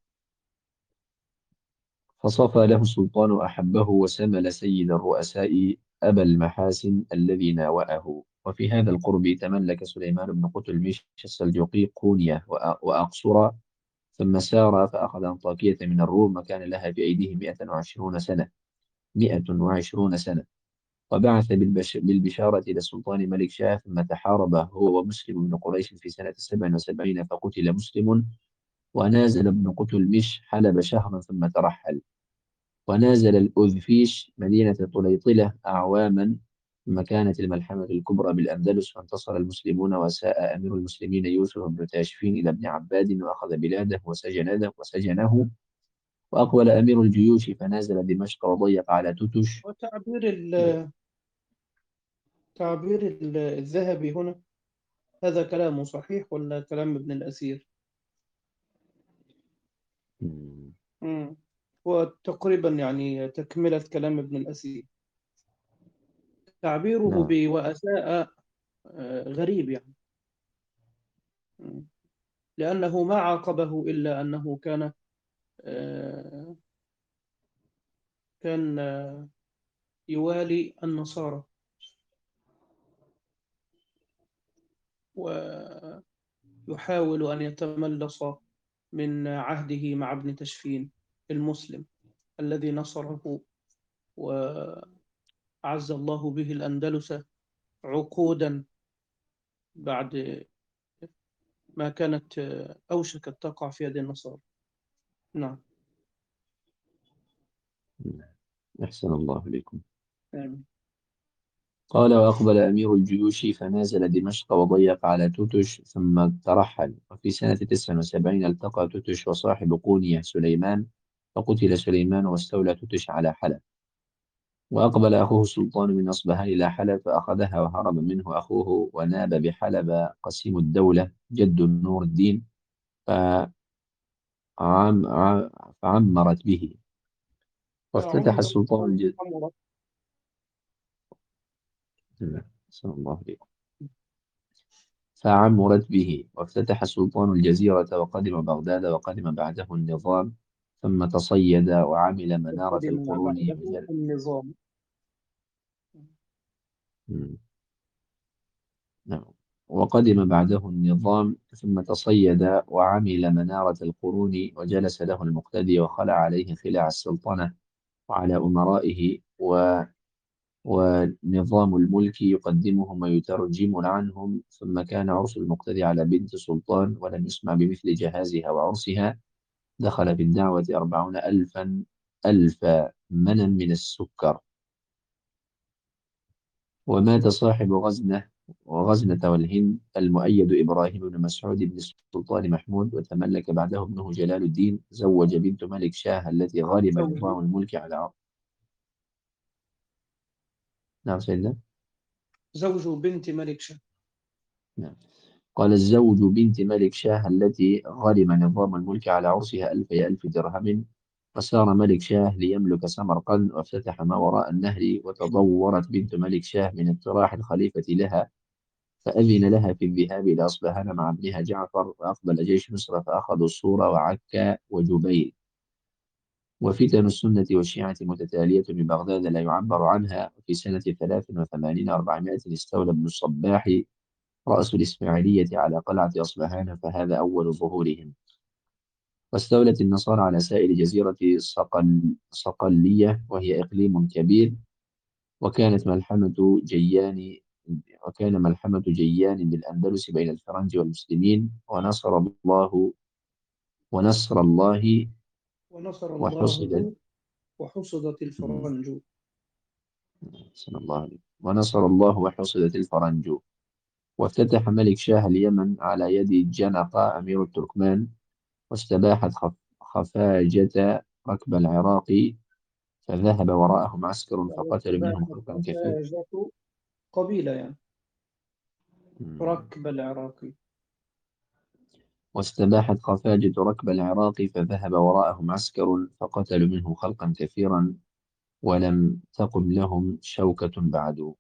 B: فصفى له السلطان وأحبه وسمل سيد الرؤساء أبا المحاسن الذي ناوأه. وفي هذا القرب تملك سليمان بن قتلمش السلجوقي قونية وأ- وأقصر ثم سار فأخذ أنطاكية من الروم وكان لها في أيديه مئة وعشرون سنة مئة وعشرون سنة. وبعث بالبش بالبشارة إلى السلطان ملك شاه ثم تحارب هو ومسلم بن قريش في سنة سبع وسبعين فقتل مسلم. ونازل ابن قتلمش حلب شهرا ثم ترحل. ونازل الأذفيش مدينة طليطلة أعواما ثم كانت الملحمة الكبرى بالأندلس فانتصر المسلمون وساء أمير المسلمين يوسف بن تاشفين إلى ابن عباد وأخذ بلاده وسجنه وسجنه. وأقبل أمير الجيوش فنازل دمشق وضيق على توتش.
A: وتعبير ال- تعبير ال- الذهبي هنا، هذا كلامه صحيح ولا كلام ابن الأثير؟
B: مم.
A: مم. وتقريبا يعني تكملة كلام ابن الأثير. تعبيره
B: نعم
A: بوأساء آه، غريب يعني. مم. لأنه ما عاقبه إلا أنه كان آه، كان آه، يوالي النصارى ويحاول أن يتملص من عهده مع ابن تشفين المسلم الذي نصره وأعز الله به الأندلس عقودا بعد ما كانت آه، أوشكت تقع في يد النصارى. نعم.
B: نعم. أحسن الله إليكم.
A: آمين.
B: قال وأقبل أمير الجيوش فنازل دمشق وضيق على توتش ثم ترحل. وفي سنة تسع وسبعين التقى توتش وصاحب قونية سليمان فقتل سليمان واستولى توتش على حلب. وأقبل أخوه السلطان من أصبهان إلى حلب فأخذها وهرب منه أخوه وناب بحلب قسيم الدولة جد نور الدين فعم ع- فعمرت به. وافتتح
A: عمر
B: السلطان الج...
A: عمر
B: صلى الله عليه فعمرت به. وافتتح السلطان الجزيرة وقدم بغداد وقدم بعده النظام ثم تصيد وعمل منارة
A: قدم
B: القرون
A: بعده
B: وجل...
A: النظام.
B: مم. نعم. وقدم بعده النظام ثم تصيد وعمل منارة القرون وجلس له المقتدي وخلع عليه خلع السلطنة وعلى أمرائه و... ونظام الملك يقدمهم ويترجم عنهم. ثم كان عرس المقتدي على بنت سلطان ولم يسمع بمثل جهازها وعرسها. دخل في الدعوة أربعون ألفا ألف منن من السكر. ومات صاحب غزنة وغزنة والهند المؤيد إبراهيم بن مسعود بن السلطان محمود وتملك بعده ابنه جلال الدين زوج بنت ملك شاه التي غلب
A: زوج
B: نظام الملك على عرب. نعم سيدنا.
A: زوج بنت ملك شاه.
B: نعم. قال الزوج بنت ملك شاه التي غلب نظام الملك على عرسها ألف ألف درهم. وسار ملك شاه ليملك سمرقند وافتتح ما وراء النهر. وتضورت بنت ملك شاه من اقتراح الخليفة لها فأذن لها في الذهاب إلى أصبهان مع ابنها جعفر. وأقبل جيش مصر فأخذوا الصورة وعكا وجبيل. وفتن السنة والشيعة متتالية ببغداد لا يعبر عنها. وفي سنة ثلاث وثمانين وأربعمائة استولى ابن الصباح رأس الإسماعيلية على قلعة أصبهان فهذا أول ظهورهم. واستولت النصارى على سائر جزيرة صقل صقلية، وهي إقليم كبير. وكانت ملحمة جيان وكان ملحمة جيان بالأندلس بين الفرنج والمسلمين، ونصر الله ونصر الله
A: ونصر
B: وحصدت
A: الله وحصدت الفرنج.
B: صلى الله عليه ونصر الله وحصدت الفرنج. وافتتح ملك شاه اليمن على يد جنقة أمير التركمان، واستباحت خف... خفاجة ركب العراق، فذهب وراءهم عسكر فقتلوا منهم
A: واستباحت
B: خلقا كثيرا.
A: خفاجة قبيلة يعني،
B: مم.
A: ركب العراقي.
B: واستباحت خفاجة ركب العراق، فذهب وراءهم عسكر فقتلوا منهم خلقا كثيرا، ولم تقم لهم شوكة بعد.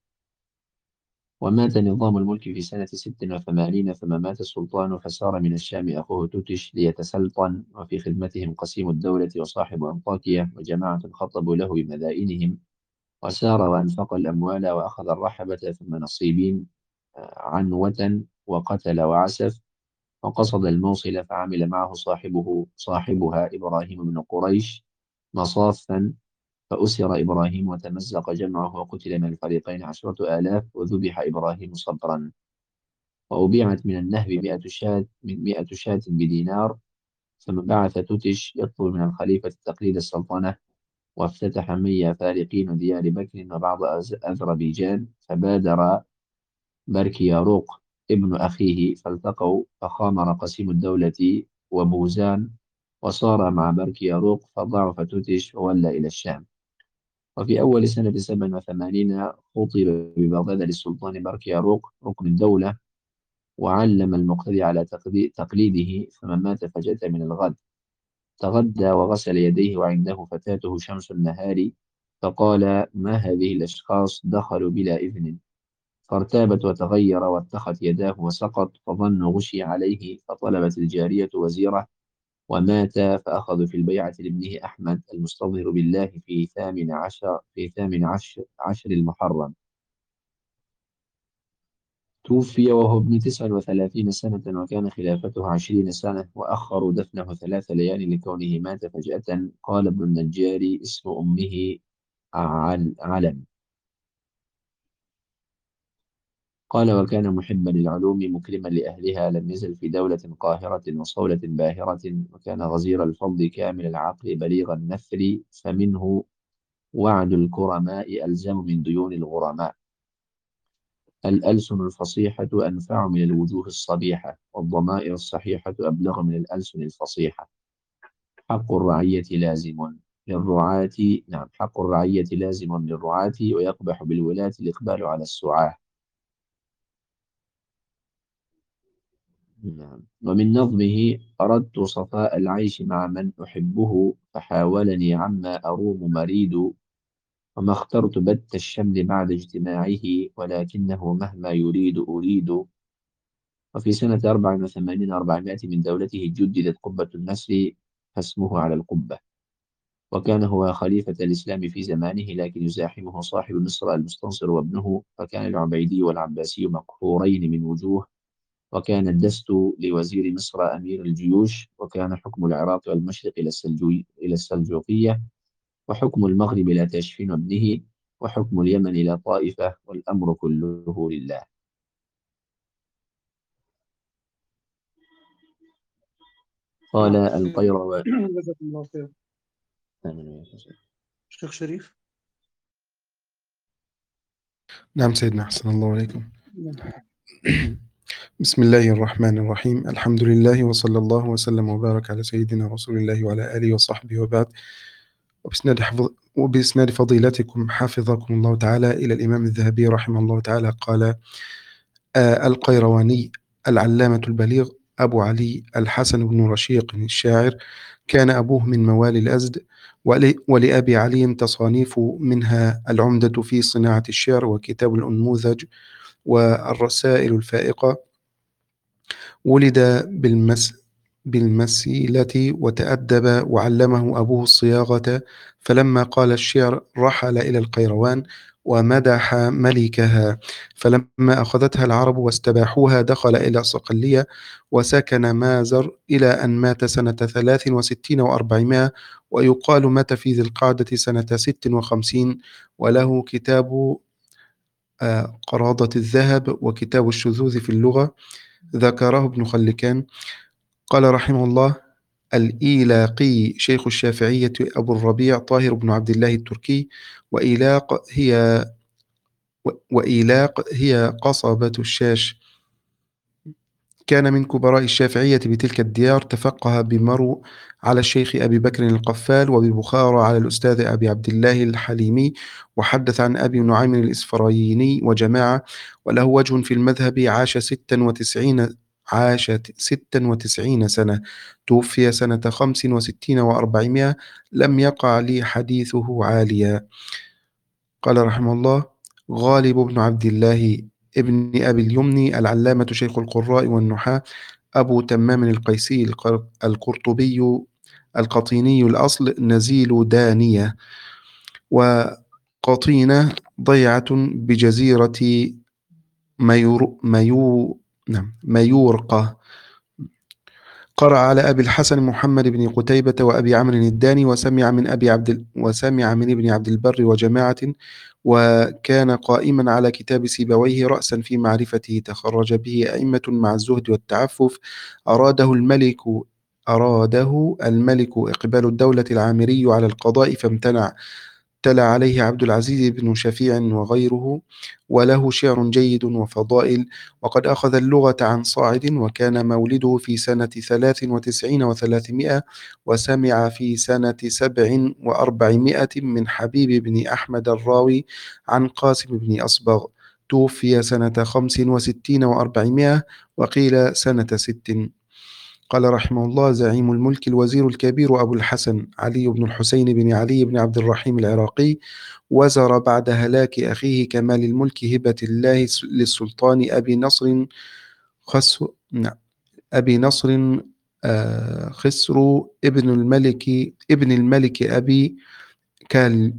B: ومات نظام الملك في سنة ست وثمانين، ثم مات السلطان، فسار من الشام أخوه توتش ليتسلطن، وفي خدمتهم قسيم الدولة وصاحب أنطاكية وجماعة خطبوا له بمدائنهم. وسار وأنفق الأموال وأخذ الرحبة ثم نصيبين آه، عنوة، وقتل وعسف، وقصد الموصل فعمل معه صاحبه صاحبها إبراهيم بن قريش مصافا، فأسر إبراهيم وتمزق جمعه، وقتل من الفريقين عشرة آلاف، وذبح إبراهيم صبرا. وأبيعت من النهب مئة شاة من مئة شاة بدينار. ثم بعث توتش يطلب من الخليفة تقليد السلطنة، وافتتح مية فارقين ديار بكر وبعض أز- أذربيجان، فبادر بركياروق ابن أخيه فالتقوا، فخامر قسيم الدولة وبوزان، وصار مع بركياروق، فضعف توتش وولى إلى الشام. وفي أول سنة سبع وثمانين خطب ببغداد للسلطان بركياروق ركن الدولة، وعلم المقتدي على تقدي- تقليده، فمن مات فجأة من الغد. تغدى وغسل يديه، وعنده فتاته شمس النهار، فقال: ما هذه الأشخاص دخلوا بلا إذن؟ فارتابت وتغير، واتخذ يداه وسقط، فظنوا غشي عليه، فطلبت الجارية وزيره، ومات. فأخذوا في البيعة لابنه أحمد المستظهر بالله في ثامن عشر في ثامن عشر, عشر المحرم. توفي وهو ابن تسع وثلاثين سنة، وكان خلافته عشرين سنة، وأخروا دفنه ثلاث ليال لكونه مات فجأة. قال ابن النجار: اسم أمه عل- علم. قال: وكان محبا للعلوم مكرما لأهلها، لم يزل في دولة قاهرة وصولة باهرة، وكان غزير الفضل كامل العقل بليغ النثر، فمنه وعد الكرماء ألزم من ديون الغرماء. الألسن الفصيحة أنفع من الوجوه الصبيحة، والضمائر الصحيحة أبلغ من الألسن الفصيحة. حق الرعية لازم للرعاة نعم حق الرعية لازم للرعاة، ويقبح بالولاة الإقبال على السعاة. نعم. ومن نظمه: أردت صفاء العيش مع من أحبه، فحاولني عما أروم مريد، وما اخترت بت الشمل بعد اجتماعه، ولكنه مهما يريد أريد. وفي سنة أربع وثمانين أربعمائة من دولته جددت قبة النسر، فاسمه على القبة. وكان هو خليفة الإسلام في زمانه، لكن يزاحمه صاحب مصر المستنصر وابنه، فكان العبيدي والعباسي مقهورين من وجوه. وكان الدست لوزير مصر أمير الجيوش، وكان حكم العراق والمشرق إلى السلجوي إلى السلجوقية، وحكم المغرب إلى تاشفين وابنه، وحكم اليمن إلى طائفة، والأمر كله لله. قال
A: نعم.
B: القيروان.
A: جزاكم الله خير.
B: آمين.
A: شيخ شريف.
C: نعم سيدنا، أحسن الله عليكم.
A: نعم.
C: بسم الله الرحمن الرحيم، الحمد لله وصلى الله وسلم وبارك على سيدنا رسول الله وعلى آله وصحبه وبعد. وبإسناد, حفظ وبإسناد فضيلتكم حفظكم الله تعالى إلى الإمام الذهبي رحمه الله تعالى قال: آه القيرواني العلامة البليغ أبو علي الحسن بن رشيق الشاعر، كان أبوه من موالي الأزد، ول- ولأبي علي تصانيف، منها العمدة في صناعة الشعر، وكتاب الأنموذج، والرسائل الفائقة. ولد بالمس بالمسيلة وتأدب وعلمه أبوه الصياغة، فلما قال الشعر رحل إلى القيروان ومدح ملكها، فلما أخذتها العرب واستباحوها دخل إلى صقلية وسكن مازر إلى أن مات سنة ثلاث وستين وأربعمائة، ويقال مات في ذي القعدة سنة ست وخمسين، وله كتاب آه، قراضة الذهب وكتاب الشذوذ في اللغة ذكره ابن خلكان. قال رحمه الله: الإيلاقي شيخ الشافعية أبو الربيع طاهر بن عبد الله التركي. وإيلاق هي وإيلاق هي قصبة الشاش، كان من كبراء الشافعية بتلك الديار، تفقه بمرو على الشيخ أبي بكر القفال، وببخارى على الأستاذ أبي عبد الله الحليمي، وحدث عن أبي نعيم الإسفرايني وجماعة، وله وجه في المذهب. عاش ستا وتسعين عاش ستا وتسعين سنة، توفي سنة خمس وستين وأربعمائة، لم يقع لي حديثه عاليا. قال رحمه الله: غالب بن عبد الله ابن أبي اليمني العلامة شيخ القراء والنحاة، أبو تمام القيسي القر- القرطبي القطيني الأصل، نزيل دانية، وقطينة ضيعة بجزيرة ميور ميو نعم ميورقة. قرأ على أبي الحسن محمد بن قتيبة وأبي عمرو الداني، وسمع من أبي عبد ال- وسمع من ابن عبد البر وجماعة، وكان قائما على كتاب سيبويه رأسا في معرفته، تخرج به أئمة مع الزهد والتعفف. أراده الملك أراده الملك إقبال الدولة العامري على القضاء فامتنع، تلا عليه عبد العزيز بن شفيع وغيره، وله شعر جيد وفضائل، وقد أخذ اللغة عن صاعد، وكان مولده في سنة ثلاث وتسعين وثلاثمائة، وسمع في سنة سبع وأربعمائة من حبيب بن أحمد الراوي عن قاسم بن أصبغ، توفي سنة خمس وستين وأربعمائة، وقيل سنة ست. قال رحمه الله: زعيم الملك الوزير الكبير أبو الحسن علي بن الحسين بن علي بن عبد الرحيم العراقي، وزر بعد هلاك أخيه كمال الملك هبة الله للسلطان أبي نصر خس نعم أبي نصر آه، خسرو ابن الملك ابن الملك أبي كال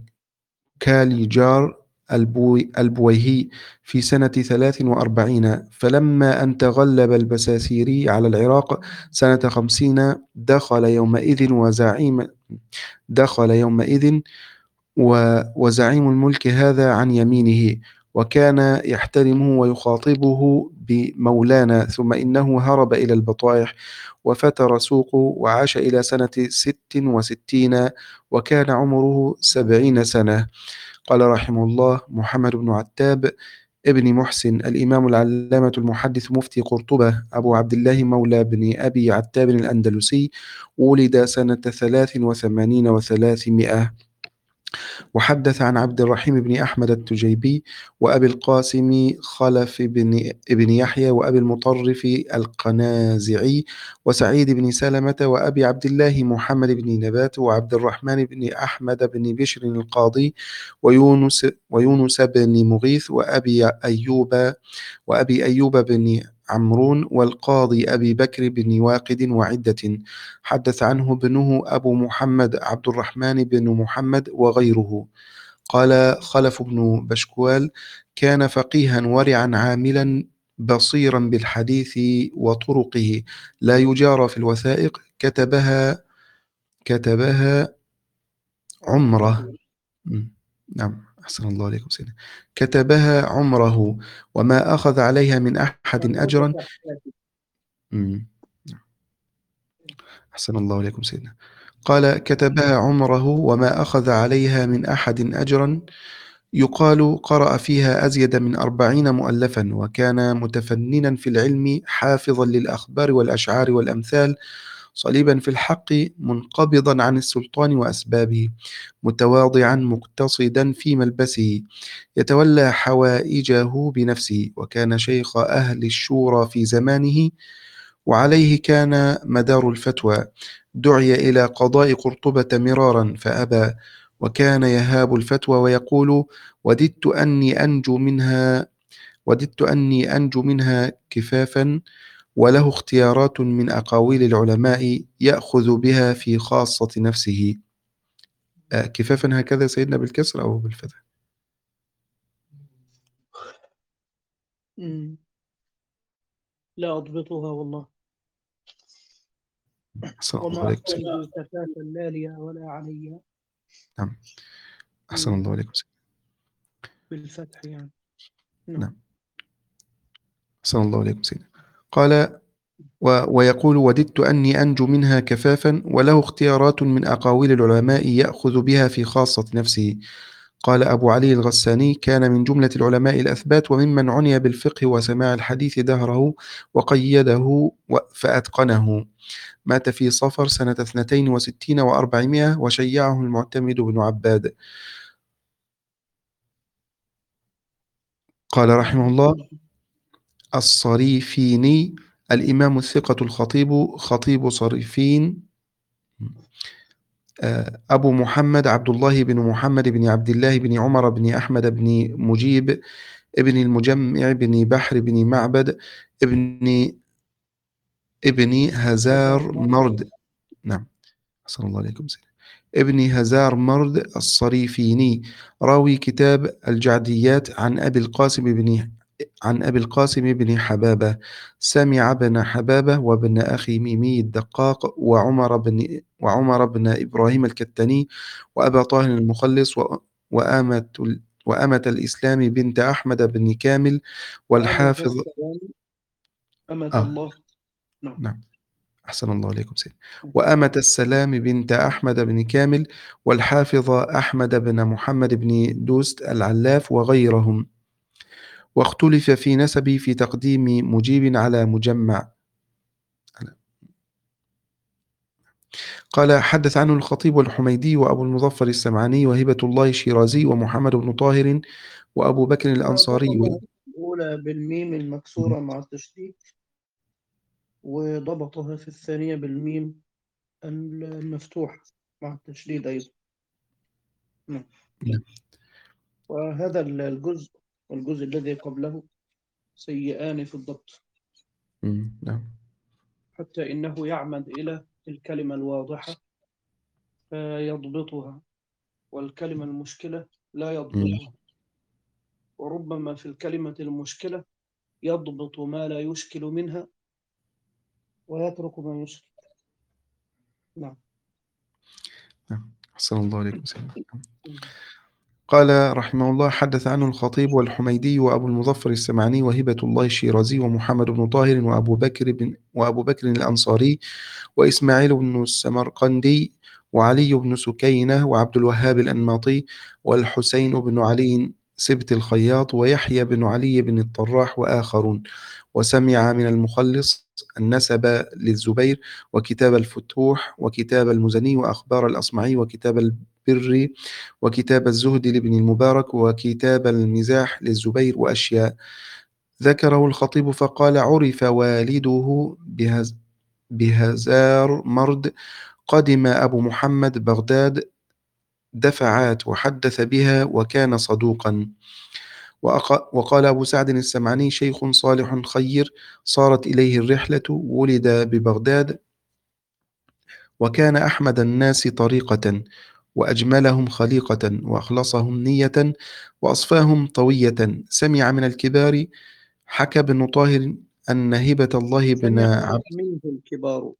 C: كاليجار البوي البويهي في سنة ثلاث وأربعين، فلما أن تغلب البساسيري على العراق سنة خمسين دخل يومئذ وزعيم دخل يومئذ و- وزعيم الملك هذا عن يمينه، وكان يحترمه ويخاطبه بمولانا، ثم إنه هرب إلى البطائح وفتر سوقه، وعاش إلى سنة ست وستين، وكان عمره سبعين سنة. قال رحمه الله: محمد بن عتاب ابن محسن الإمام العلامة المحدث مفتي قرطبة أبو عبد الله مولى بن أبي عتاب الأندلسي، ولد سنة ثلاث وثمانين وثلاثمائة، وحدث عن عبد الرحيم بن أحمد التجيبي، وأبي القاسم خلف بن ابن يحيى، وأبي المطرف القنازعي، وسعيد بن سلمة، وأبي عبد الله محمد بن نبات، وعبد الرحمن بن أحمد بن بشر القاضي، ويونس ويونس بن مغيث، وأبي أيوب وأبي أيوب بن عمرون، والقاضي أبي بكر بن واقد، وعدة. حدث عنه ابنه أبو محمد عبد الرحمن بن محمد وغيره. قال خلف بن بشكوال: كان فقيها ورعا عاملا بصيرا بالحديث وطرقه، لا يجارى في الوثائق، كتبها كتبها عمره. م. نعم، أحسن الله عليكم سيدنا. كتبها عمره، وما أخذ عليها من أحد أجرا. م. أحسن الله عليكم سيدنا. قال: كتبها عمره، وما أخذ عليها من أحد أجرا، يقال قرأ فيها أزيد من أربعين مؤلفا، وكان متفننا في العلم، حافظا للأخبار والأشعار والأمثال، صليبا في الحق، منقبضا عن السلطان وأسبابه، متواضعا مقتصدا في ملبسه، يتولى حوائجه بنفسه، وكان شيخ أهل الشورى في زمانه، وعليه كان مدار الفتوى. دعي إلى قضاء قرطبة مرارا فأبى، وكان يهاب الفتوى ويقول: وددت أني أنجو منها وددت أني أنجو منها كفافا، وله اختيارات من أقاويل العلماء يأخذ بها في خاصة نفسه. آه، كفافا هكذا سيدنا بالكسر أو بالفتح؟
A: مم. لا أضبطها والله.
C: أحسن الله
A: وما
C: عليكم
A: أقول
C: سيدنا.
A: كفاة لا لي ولا علي.
C: نعم. أحسن
A: مم.
C: الله عليكم سيدنا.
A: بالفتح يعني. نعم.
C: نعم. أحسن الله عليكم سيدنا. قال و- ويقول وددت أني أنجو منها كفافا، وله اختيارات من أقاويل العلماء يأخذ بها في خاصة نفسه. قال أبو علي الغساني: كان من جملة العلماء الأثبات، وممن عني بالفقه وسماع الحديث دهره وقيده و- فأتقنه. مات في صفر سنة اثنتين وستين وأربعمائة، وشيعه المعتمد بن عباد. قال رحمه الله: الصريفيني الإمام الثقة الخطيب خطيب صريفين، آه، أبو محمد عبد الله بن محمد بن عبد الله بن عمر بن أحمد بن مجيب ابن المجمع بن بحر بن معبد ابن ابن
A: هزار
C: هزار
A: مرض.
C: مرد. نعم. أحسن الله عليكم سيدي. ابن هزار مرد الصريفيني، راوي كتاب الجعديات عن أبي القاسم بن عن أبي القاسم بن حبابة. سمع ابن حبابة وابن أخي ميمي الدقاق وعمر بن وعمر بن إبراهيم الكتاني وأبا طاهر المخلص و- وآمة ال- وأمة الإسلام بنت أحمد بن كامل
A: وأمة
C: والحافظ.
A: السلام. أمة
C: آه
A: الله. نعم.
C: نعم. أحسن الله عليكم سيدي. وأمة السلام بنت أحمد بن كامل والحافظ أحمد بن محمد بن دوست العلاف وغيرهم. واختلف في نسبي في تقديم مجيب على مجمع. قال: حدث عنه الخطيب والحميدي وأبو المظفر السمعاني وهبة الله الشيرازي ومحمد بن طاهر وأبو بكر الأنصاري.
A: ضبطها الأولى بالميم المكسورة مع التشديد، وضبطها في الثانية بالميم المفتوح مع التشديد أيضا. نعم.
C: نعم.
A: وهذا الجزء والجزء الذي قبله سيئان في الضبط،
C: نعم.
A: حتى إنه يعمد إلى الكلمة الواضحة فيضبطها، والكلمة المشكلة لا يضبطها، وربما في الكلمة المشكلة يضبط ما لا يشكل منها ويترك ما يشكل. نعم.
C: نعم. أحسن الله عليكم سيدنا. قال رحمه الله: حدث عنه الخطيب والحميدي وأبو المظفر السمعاني وهبة الله الشيرازي ومحمد بن طاهر وأبو بكر بن وأبو بكر الأنصاري وإسماعيل بن السمرقندي وعلي بن سكينة وعبد الوهاب الأنماطي والحسين بن علي سبت الخياط ويحيى بن علي بن الطراح وآخرون. وسمع من المخلص النسب للزبير وكتاب الفتوح وكتاب المزني وأخبار الأصمعي وكتاب البر وكتاب الزهد لابن المبارك وكتاب المزاح للزبير وأشياء. ذكره الخطيب فقال: عرف والده بهز بهزار مرد. قدم أبو محمد بغداد دفعات وحدث بها وكان صدوقا. وأق- وقال أبو سعد السمعاني: شيخ صالح خير صارت إليه الرحلة، ولد ببغداد، وكان أحمد الناس طريقة وأجملهم خليقة وأخلصهم نية وأصفاهم طوية. سمع من الكبار حكى بن طاهر أن هبة الله بن
A: سمع
C: عبد.
A: منه الكبار.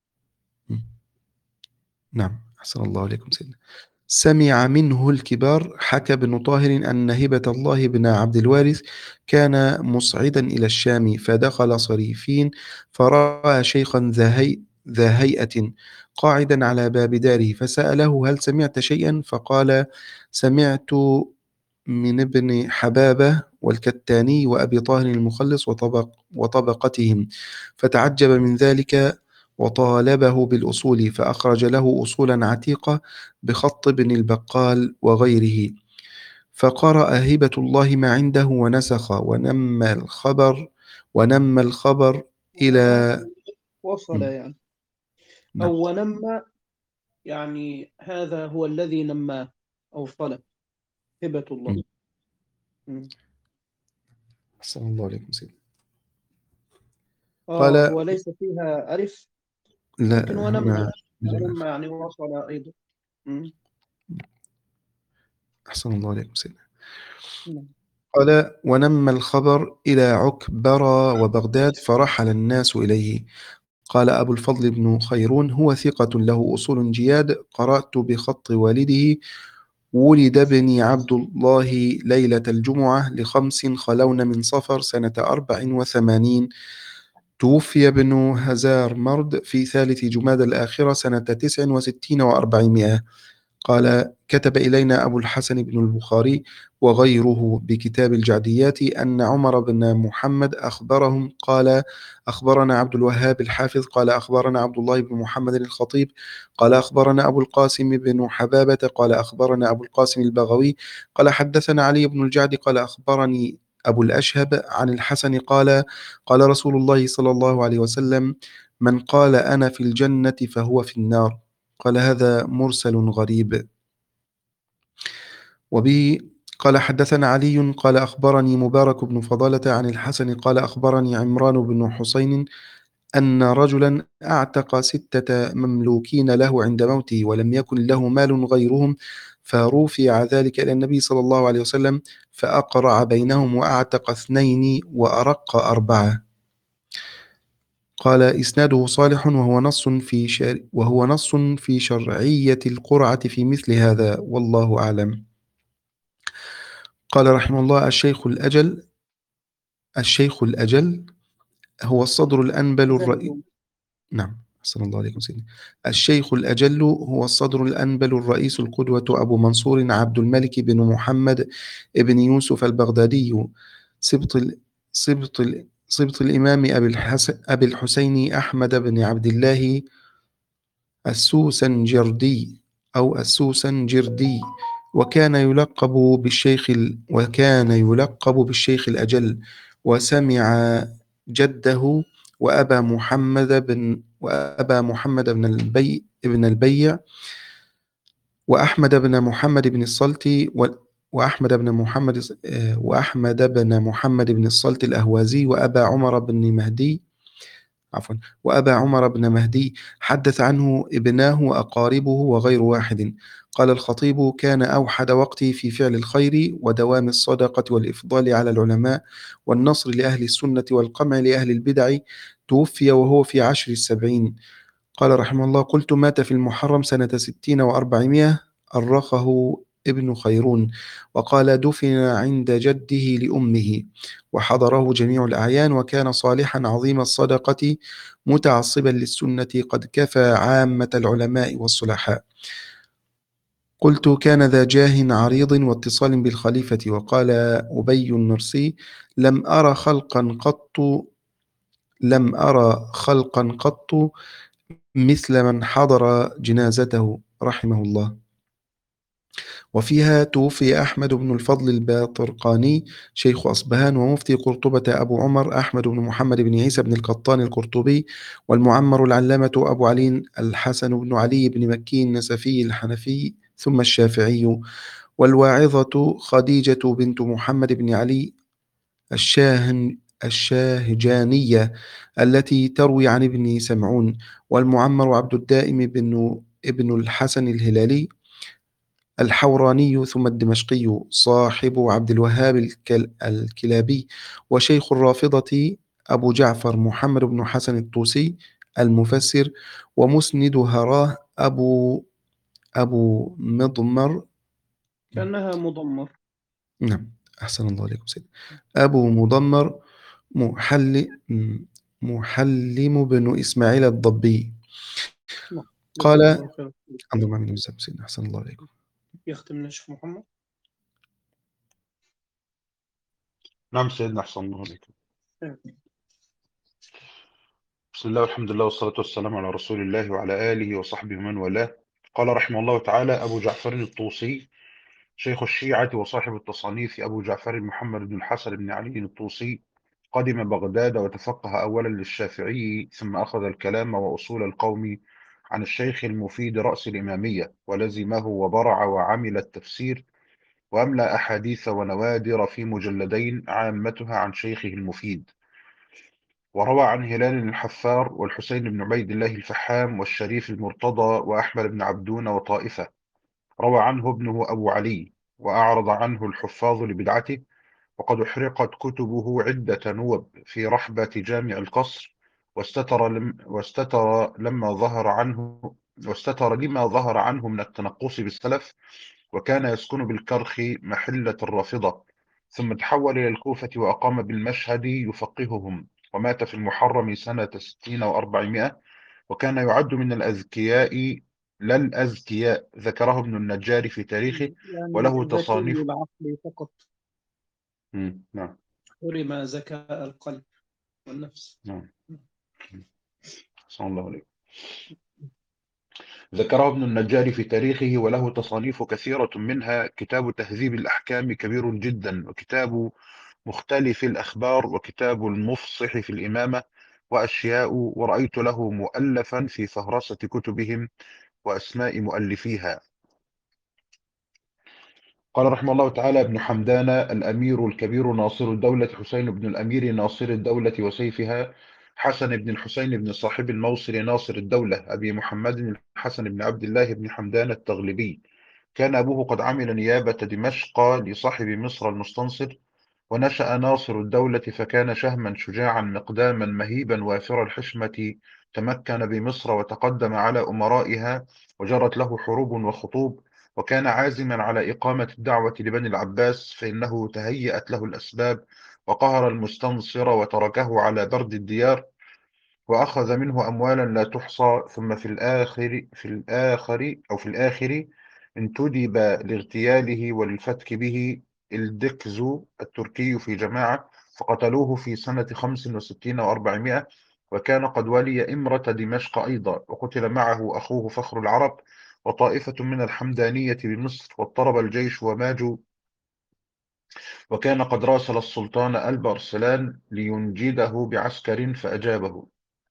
C: نعم. أحسن الله عليكم سيدنا. سمع منه الكبار حكى ابن طاهر أن هبة الله بن عبد الوارث كان مصعدا إلى الشام، فدخل صريفين فرأى شيخا ذا هي- ذا هيئة قاعدا على باب داره، فسأله: هل سمعت شيئا؟ فقال: سمعت من ابن حبابة والكتاني وأبي طاهر المخلص وطبق وطبقتهم. فتعجب من ذلك وطالبه بالأصول، فأخرج له أصولا عتيقة بخط ابن البقال وغيره. فقرأ هبة الله ما عنده ونسخ ونمى الخبر ونمى الخبر إلى.
A: وصل يعني.
C: نعم.
A: أو ونمى، يعني هذا هو الذي نماه أو صلى هبة الله. مم.
C: أحسن الله عليكم سيدي.
A: آه
C: قال
A: هو ليس فيها ألف،
C: لا
A: لكن ونم.
C: هنا
A: ونم يعني وصل أيضا. مم.
C: أحسن الله عليكم سيدنا.
A: نعم.
C: قال ونم الخبر إلى عكبر وبغداد فرحل الناس إليه. قال أبو الفضل بن خيرون هو ثقة له أصول جياد، قرأت بخط والده. ولد ابني عبد الله ليلة الجمعة لخمس خلون من صفر سنة أربع وثمانين. توفي ابن هزار مرد في ثالث جماد الآخرة سنة تسع وستين وأربعمائة. قال كتب إلينا أبو الحسن بن البخاري وغيره بكتاب الجعديات أن عمر بن محمد أخبرهم قال أخبرنا عبد الوهاب الحافظ قال أخبرنا عبد الله بن محمد الخطيب قال أخبرنا أبو القاسم بن حبابة قال أخبرنا أبو القاسم البغوي قال حدثنا علي بن الجعد قال أخبرني أبو الأشهب عن الحسن قال قال رسول الله صلى الله عليه وسلم من قال أنا في الجنة فهو في النار. قال هذا مرسل غريب. وبه قال حدثنا علي قال أخبرني مبارك بن فضالة عن الحسن قال أخبرني عمران بن حسين أن رجلا أعتق ستة مملوكين له عند موته ولم يكن له مال غيرهم، فرفع ذلك إلى النبي صلى الله عليه وسلم فأقرع بينهم وأعتق اثنين وأرق أربعة. قال إسناده صالح وهو نص في شر وهو نص في شرعية القرعة في مثل هذا والله أعلم. قال رحمه الله الشيخ الأجل الشيخ الأجل هو الصدر الأنبل الرئيس.
A: جل.
C: نعم أحسن الله عليكم سيدي. الشيخ الأجل هو الصدر الأنبل الرئيس القدوة أبو منصور عبد الملك بن محمد بن يوسف البغدادي سبط ال... سبط ال... سبط الإمام أبي, الحس... أبي الحسين أحمد بن عبد الله السوسنجردي أو السوسنجردي، وكان يلقب بالشيخ ال... وكان يلقب بالشيخ الأجل. وسمع جده وأبا محمد بن وأبا محمد بن البي بن البيع وأحمد بن محمد بن الصلت و... وأحمد بن محمد وأحمد بن محمد بن الصلت الأهوازي وأبا عمر بن مهدي عفوا وأبا عمر بن مهدي حدث عنه ابناه وأقاربه وغير واحد. قال الخطيب كان أوحد وقتي في فعل الخير ودوام الصدقة والإفضال على العلماء والنصر لأهل السنة والقمع لأهل البدع. توفي وهو في عشر السبعين. قال رحمه الله قلت مات في المحرم سنة ستين وأربعمائة. أرخه ابن خيرون. وقال دفن عند جده لأمه وحضره جميع الأعيان وكان صالحا عظيم الصدقة متعصبا للسنة قد كفى عامة العلماء والصلحاء. قلت كان ذا جاه عريض واتصال بالخليفة. وقال أبي النرسي لم أرى خلقا قط لم أرى خلقا قط مثل من حضر جنازته رحمه الله. وفيها توفي أحمد بن الفضل الباطرقاني شيخ أصبهان ومفتي قرطبة أبو عمر أحمد بن محمد بن عيسى بن القطان القرطبي، والمعمر العلامة أبو علي الحسن بن علي بن مكي النسفي الحنفي ثم الشافعي، والواعظة خديجة بنت محمد بن علي الشاهن الشاهجانية التي تروي عن ابن سمعون، والمعمر عبد الدائم بن ابن الحسن الهلالي الحوراني ثم الدمشقي صاحب عبد الوهاب الكل الكلابي، وشيخ الرافضة أبو جعفر محمد بن حسن الطوسي المفسر، ومسند هراه أبو أبو مضمر.
A: كأنها مضمر.
C: نعم أحسن الله عليكم سيدي. أبو مضمر محل محلم بن إسماعيل الضبي.
A: نعم. جزاك
C: قال
A: الله خير.
C: اللهم آمين وجزاكم سيدنا أحسن الله عليكم.
A: يختم لنا الشيخ محمد.
D: نعم سيدنا أحسن الله عليكم.
A: آه.
D: بسم الله والحمد لله والصلاة والسلام على رسول الله وعلى آله وصحبه ومن والاه. قال رحمه الله تعالى أبو جعفر الطوسي شيخ الشيعة وصاحب التصانيف أبو جعفر محمد بن الحسن بن علي الطوسي قدم بغداد وتفقه أولا للشافعي ثم أخذ الكلام وأصول القوم عن الشيخ المفيد رأس الإمامية ولزمه وبرع وعمل التفسير وأملى أحاديث ونوادر في مجلدين عامتها عن شيخه المفيد. وروى عن هلال الحفار والحسين بن عبيد الله الفحام والشريف المرتضى وأحمد بن عبدون وطائفة. روى عنه ابنه أبو علي، وأعرض عنه الحفاظ لبدعته، وقد أحرقت كتبه عدة نوب في رحبة جامع القصر، واستتر, لم واستتر لما ظهر عنه واستتر لما ظهر عنه من التنقص بالسلف، وكان يسكن بالكرخ محلة الرافضة، ثم تحول إلى الكوفة وأقام بالمشهد يفقههم، ومات في المحرم سنة ستين وأربعمائة، وكان يعد من الأذكياء لا الأزكياء، ذكره ابن النجار في تاريخه،
A: يعني
D: وله
A: ذكي
D: تصانيف.
A: العقل فقط،
D: مم، نعم
A: حرم ذكاء القلب والنفس.
D: نعم صلى الله عليه. ذكره ابن النجار في تاريخه، وله تصانيف كثيرة، منها كتاب تهذيب الأحكام كبير جدا، وكتاب مختلف الأخبار، وكتاب المفصح في الإمامة، وأشياء، ورأيت له مؤلفا في فهرسة كتبهم وأسماء مؤلفيها. قال رحمه الله تعالى: ابن حمدان الأمير الكبير ناصر الدولة، حسين بن الأمير ناصر الدولة وسيفها، حسن بن الحسين بن صاحب الموصل ناصر الدولة، أبي محمد الحسن بن عبد الله بن حمدان التغلبي. كان أبوه قد عمل نيابة دمشق لصاحب مصر المستنصر، ونشأ ناصر الدولة فكان شهما شجاعا مقداما مهيبا وافر الحشمة، تمكن بمصر وتقدم على أمرائها، وجرت له حروب وخطوب، وكان عازما على إقامة الدعوة لبني العباس، فإنه تهيأت له الأسباب، وقهر المستنصر وتركه على برد الديار، وأخذ منه أموالا لا تحصى، ثم في الآخر في الآخر أو في الآخر انتدب لاغتياله وللفتك به الدكزو التركي في جماعة، فقتلوه في سنة خمس وستين وأربعمائة، وكان قد ولي إمرة دمشق أيضا، وقتل معه أخوه فخر العرب وطائفة من الحمدانية بمصر، واضطرب الجيش وماجوا، وكان قد راسل السلطان ألب أرسلان لينجده بعسكر فأجابه.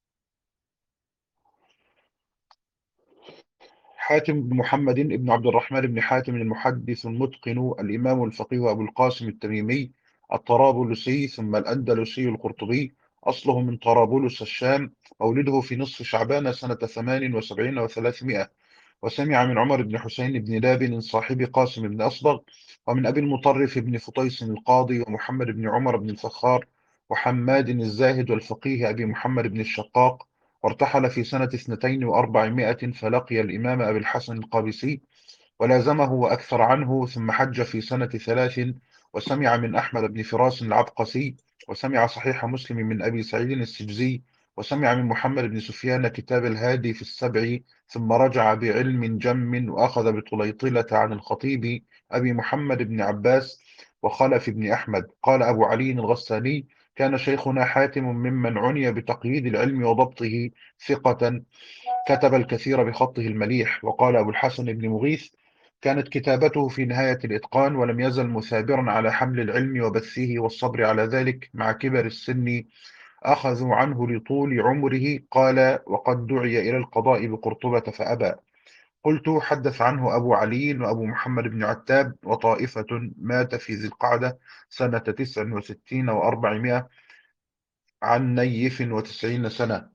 D: حاتم بن محمد بن عبد الرحمن بن حاتم المحدث المتقن الإمام الفقيه أبو القاسم التميمي الطرابلسي ثم الأندلسي القرطبي، أصله من طرابلس الشام، مولده في نصف شعبان سنة ثمان وسبعين وثلاثمائة، وسمع من عمر بن حسين بن لابن صاحب قاسم بن أصبغ، ومن أبي المطرف بن فطيس القاضي، ومحمد بن عمر بن الفخار، وحماد الزاهد والفقيه أبي محمد بن الشقاق، وارتحل في سنة اثنتين وأربعمائة فلقي الإمام أبي الحسن القابسي ولازمه وأكثر عنه، ثم حج في سنة ثلاث، وسمع من أحمد بن فراس العبقسي، وسمع صحيح مسلم من أبي سعيد السجزي، وسمع من محمد بن سفيان كتاب الهادي في السبع، ثم رجع بعلم جم وأخذ بطليطلة عن الخطيب أبي محمد بن عباس وخلف بن أحمد. قال أبو علي الغساني: كان شيخنا حاتم ممن عني بتقييد العلم وضبطه ثقة، كتب الكثير بخطه المليح. وقال أبو الحسن بن مغيث: كانت كتابته في نهاية الإتقان، ولم يزل مثابرا على حمل العلم وبثه والصبر على ذلك مع كبر السن، أخذوا عنه لطول عمره. قال: وقد دعي إلى القضاء بقرطبة فأبى. قلت: حدث عنه أبو علي وأبو محمد بن عتاب وطائفة، مات في ذي القعدة سنة تسع وستين وأربعمائة عن نيف وتسعين سنة.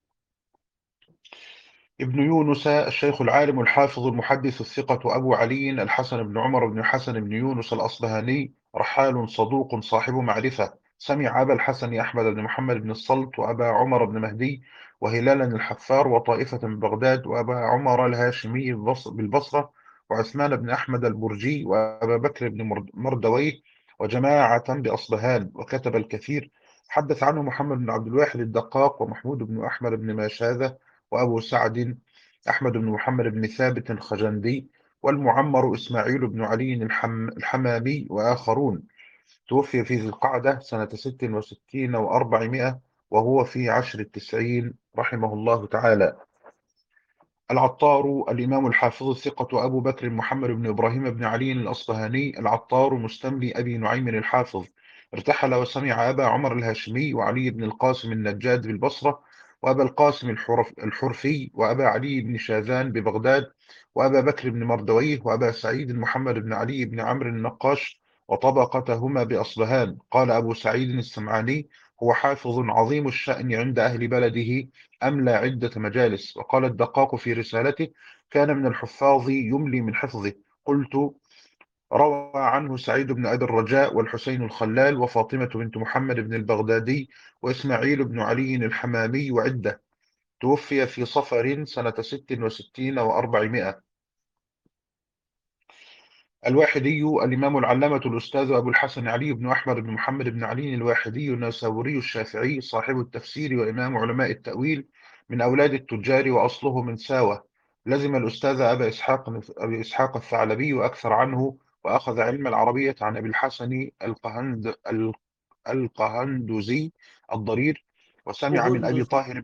D: ابن يونس الشيخ العالم الحافظ المحدث الثقة أبو علي الحسن بن عمر بن حسن بن يونس الأصبهاني، رحال صدوق صاحب معرفة، سمع أبا الحسن أحمد بن محمد بن الصلت، وأبا عمر بن مهدي، وهلالا الحفار، وطائفة من بغداد، وأبا عمر الهاشمي بالبصرة، وعثمان بن أحمد البرجي، وأبا بكر بن مرد- مردويه، وجماعة بأصبهان، وكتب الكثير. حدث عنه محمد بن عبد الواحد الدقاق، ومحمود بن أحمد بن ماشاذة، وأبو سعد أحمد بن محمد بن ثابت الخجندي، والمعمر إسماعيل بن علي الحم الحمامي، وآخرون. توفي في ذي القعدة سنة ست وستين وأربعمائة وهو في عشر التسعين رحمه الله تعالى. العطار الإمام الحافظ الثقة أبو بكر محمد بن إبراهيم بن علي الأصبهاني، العطار مستملي أبي نعيم الحافظ، ارتحل وسمع أبا عمر الهاشمي، وعلي بن القاسم النجاد بالبصرة، وأبا القاسم الحرف الحرفي، وأبا علي بن شاذان ببغداد، وأبا بكر بن مردويه، وأبا سعيد محمد بن علي بن عمرو النقاش، وطبقتهما بأصبهان. قال أبو سعيد السمعاني: هو حافظ عظيم الشأن عند أهل بلده، أملى عدة مجالس. وقال الدقاق في رسالته: كان من الحفاظ يملي من حفظه. قلت: روى عنه سعيد بن أبي الرجاء والحسين الخلال وفاطمة بنت محمد بن البغدادي وإسماعيل بن علي الحمامي وعدة. توفي في صفر سنة ست وستين وأربعمائة. الواحدي الإمام العلامة الأستاذ أبو الحسن علي بن أحمد بن محمد بن علي الواحدي النيسابوري الشافعي، صاحب التفسير وإمام علماء التأويل، من أولاد التجار وأصله من ساوة. لزم الأستاذ أبا إسحاق أبي إسحاق الثعلبي وأكثر عنه، وأخذ علم العربية عن أبي الحسن القهند القهندزي الضرير، وسمع من أبي
A: وهندوزي.
D: طاهر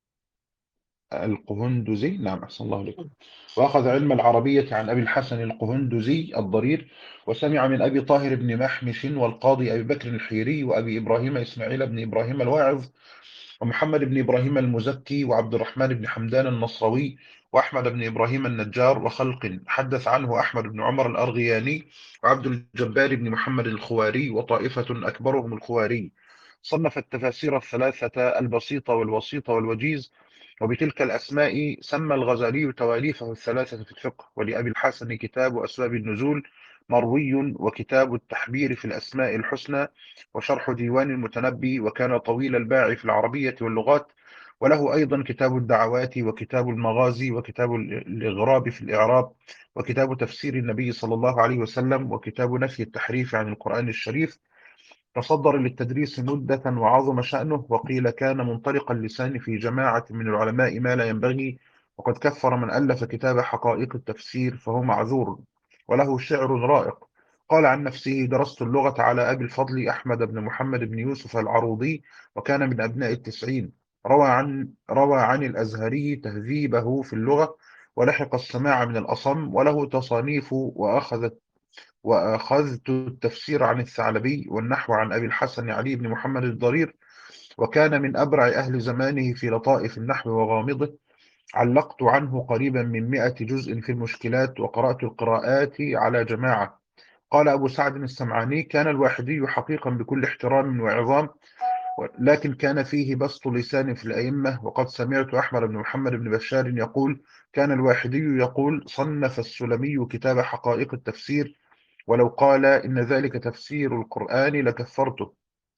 D: القهندزي. نعم، أحسن الله عليكم. وأخذ علم العربية عن أبي الحسن القهندزي الضرير، وسمع من أبي طاهر بن محمش والقاضي أبي بكر الحيري وأبي إبراهيم إسماعيل بن إبراهيم الواعظ ومحمد بن إبراهيم المزكي وعبد الرحمن بن حمدان النصراوي وأحمد بن إبراهيم النجار وخلق. حدث عنه أحمد بن عمر الأرغياني وعبد الجبار بن محمد الخواري وطائفة أكبرهم الخواري. صنف التفاسير الثلاثة البسيطة والوسيطة والوجيز، وبتلك الأسماء سمى الغزالي تواليفه الثلاثة في الفقه. ولأبي الحسن كتاب أسباب النزول مروي، وكتاب التحبير في الأسماء الحسنى، وشرح ديوان المتنبي، وكان طويل الباع في العربية واللغات. وله أيضا كتاب الدعوات، وكتاب المغازي، وكتاب الإغراب في الإعراب، وكتاب تفسير النبي صلى الله عليه وسلم، وكتاب نفي التحريف عن القرآن الشريف. تصدر للتدريس مدة وعظم شأنه، وقيل كان منطلق اللسان في جماعة من العلماء ما لا ينبغي، وقد كفر من ألف كتاب حقائق التفسير، فهو معذور. وله شعر رائق. قال عن نفسه: درست اللغة على أبي الفضل أحمد بن محمد بن يوسف العروضي، وكان من أبناء التسعين. روى عن روى عن الأزهري تهذيبه في اللغة، ولحق السماع من الأصم. وله تصانيف، وأخذ وأخذت التفسير عن الثعلبي، والنحو عن أبي الحسن علي بن محمد الضرير، وكان من أبرع أهل زمانه في لطائف النحو وغامضه. علقت عنه قريبا من مئة جزء في المشكلات، وقرأت القراءات على جماعة. قال أبو سعد السمعاني: كان الواحدي حقيقا بكل احترام وعظام، لكن كان فيه بسط لسان في الأئمة. وقد سمعت أحمد بن محمد بن بشار يقول: كان الواحدي يقول: صنف السلمي كتاب حقائق التفسير، ولو قال إن ذلك تفسير القرآن لكفرته.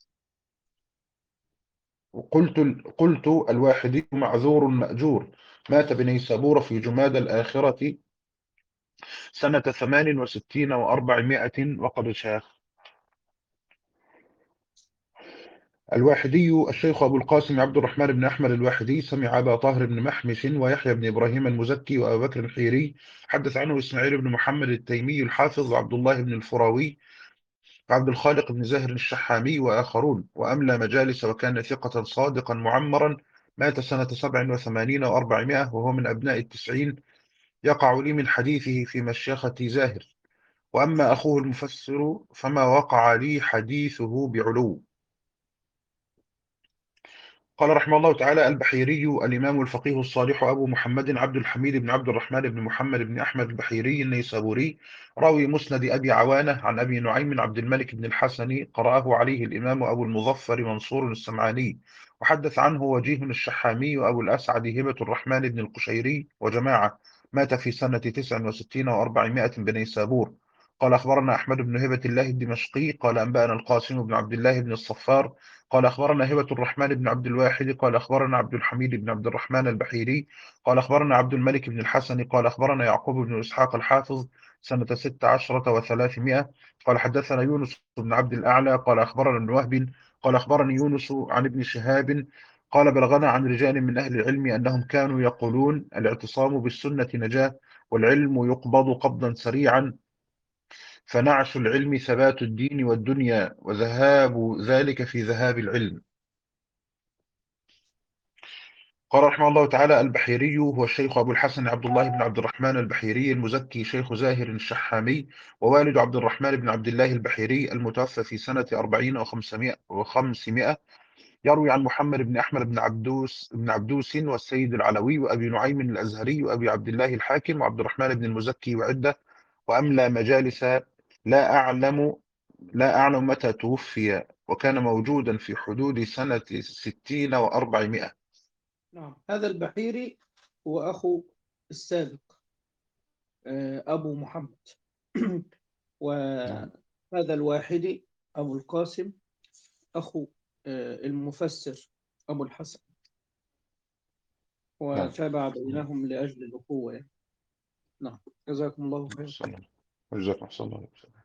D: وقلت قلت الواحدي معذور مأجور، مات بنيسابور في جماد الآخرة سنة ثمان وستين وأربعمائة وقد شاخ. الواحدي الشيخ أبو القاسم عبد الرحمن بن أحمد الواحدي سمع أبا طاهر بن محمش ويحيى بن إبراهيم المزكي وأبا بكر الحيري. حدث عنه إسماعيل بن محمد التيمي الحافظ وعبد الله بن الفراوي وعبد الخالق بن زاهر الشحامي وآخرون، وأملى مجالس، وكان ثقة صادقا معمرا. مات سنة سبع وثمانين وأربعمائة وهو من أبناء التسعين. يقع لي من حديثه في مشيخة زاهر. وأما أخوه المفسر فما وقع لي حديثه بعلو. قال رحمه الله تعالى: البحيري الإمام الفقيه الصالح أبو محمد عبد الحميد بن عبد الرحمن بن محمد بن أحمد البحيري النيسابوري، راوي مسند أبي عوانة عن أبي نعيم عبد الملك بن الحسن، قرأه عليه الإمام أبو المظفر منصور السمعاني. وحدث عنه وجيه الشحامي وأبو الأسعد هبة الرحمن بن القشيري وجماعة. مات في سنة تسع وستين وأربعمائة بنيسابور. قال أخبرنا أحمد بن هبة الله الدمشقي قال أنبأنا القاسم بن عبد الله بن الصفار قال أخبرنا هبة الرحمن بن عبد الواحد قال أخبرنا عبد الحميد بن عبد الرحمن البحيري قال أخبرنا عبد الملك بن الحسن قال أخبرنا يعقوب بن إسحاق الحافظ سنة ست عشرة وثلاثمائة قال حدثنا يونس بن عبد الأعلى قال أخبرنا ابن وهب قال أخبرني يونس عن ابن شهاب قال بلغنا عن رجال من أهل العلم أنهم كانوا يقولون: الاعتصام بالسنة نجاة، والعلم يقبض قبضا سريعا، فنعش العلم ثبات الدين والدنيا، وذهاب ذلك في ذهاب العلم. قال رحمه الله تعالى: البحيري هو الشيخ أبو الحسن عبد الله بن عبد الرحمن البحيري المزكي، شيخ زاهر الشحامي، ووالد عبد الرحمن بن عبد الله البحيري، المتوفى في سنة أربعين وخمسمائة. يروي عن محمد بن أحمد بن عبدوس بن عبدوس والسيد العلوي وأبي نعيم الأزهري وأبي عبد الله الحاكم وعبد الرحمن بن المزكي وعدة. وأملى مجالس. لا أعلم لا أعلم متى توفي، وكان موجودا في حدود سنة ستين وأربعمائة.
A: نعم، هذا البحيري هو أخو السابق آه، أبو محمد.
D: نعم.
A: وهذا الواحدي أبو القاسم أخو آه، المفسر أبو الحسن،
D: نعم.
A: وتابع بينهم لأجل الأخوة يعني. نعم، جزاكم الله خير.
D: السلام. جزاكم الله خير.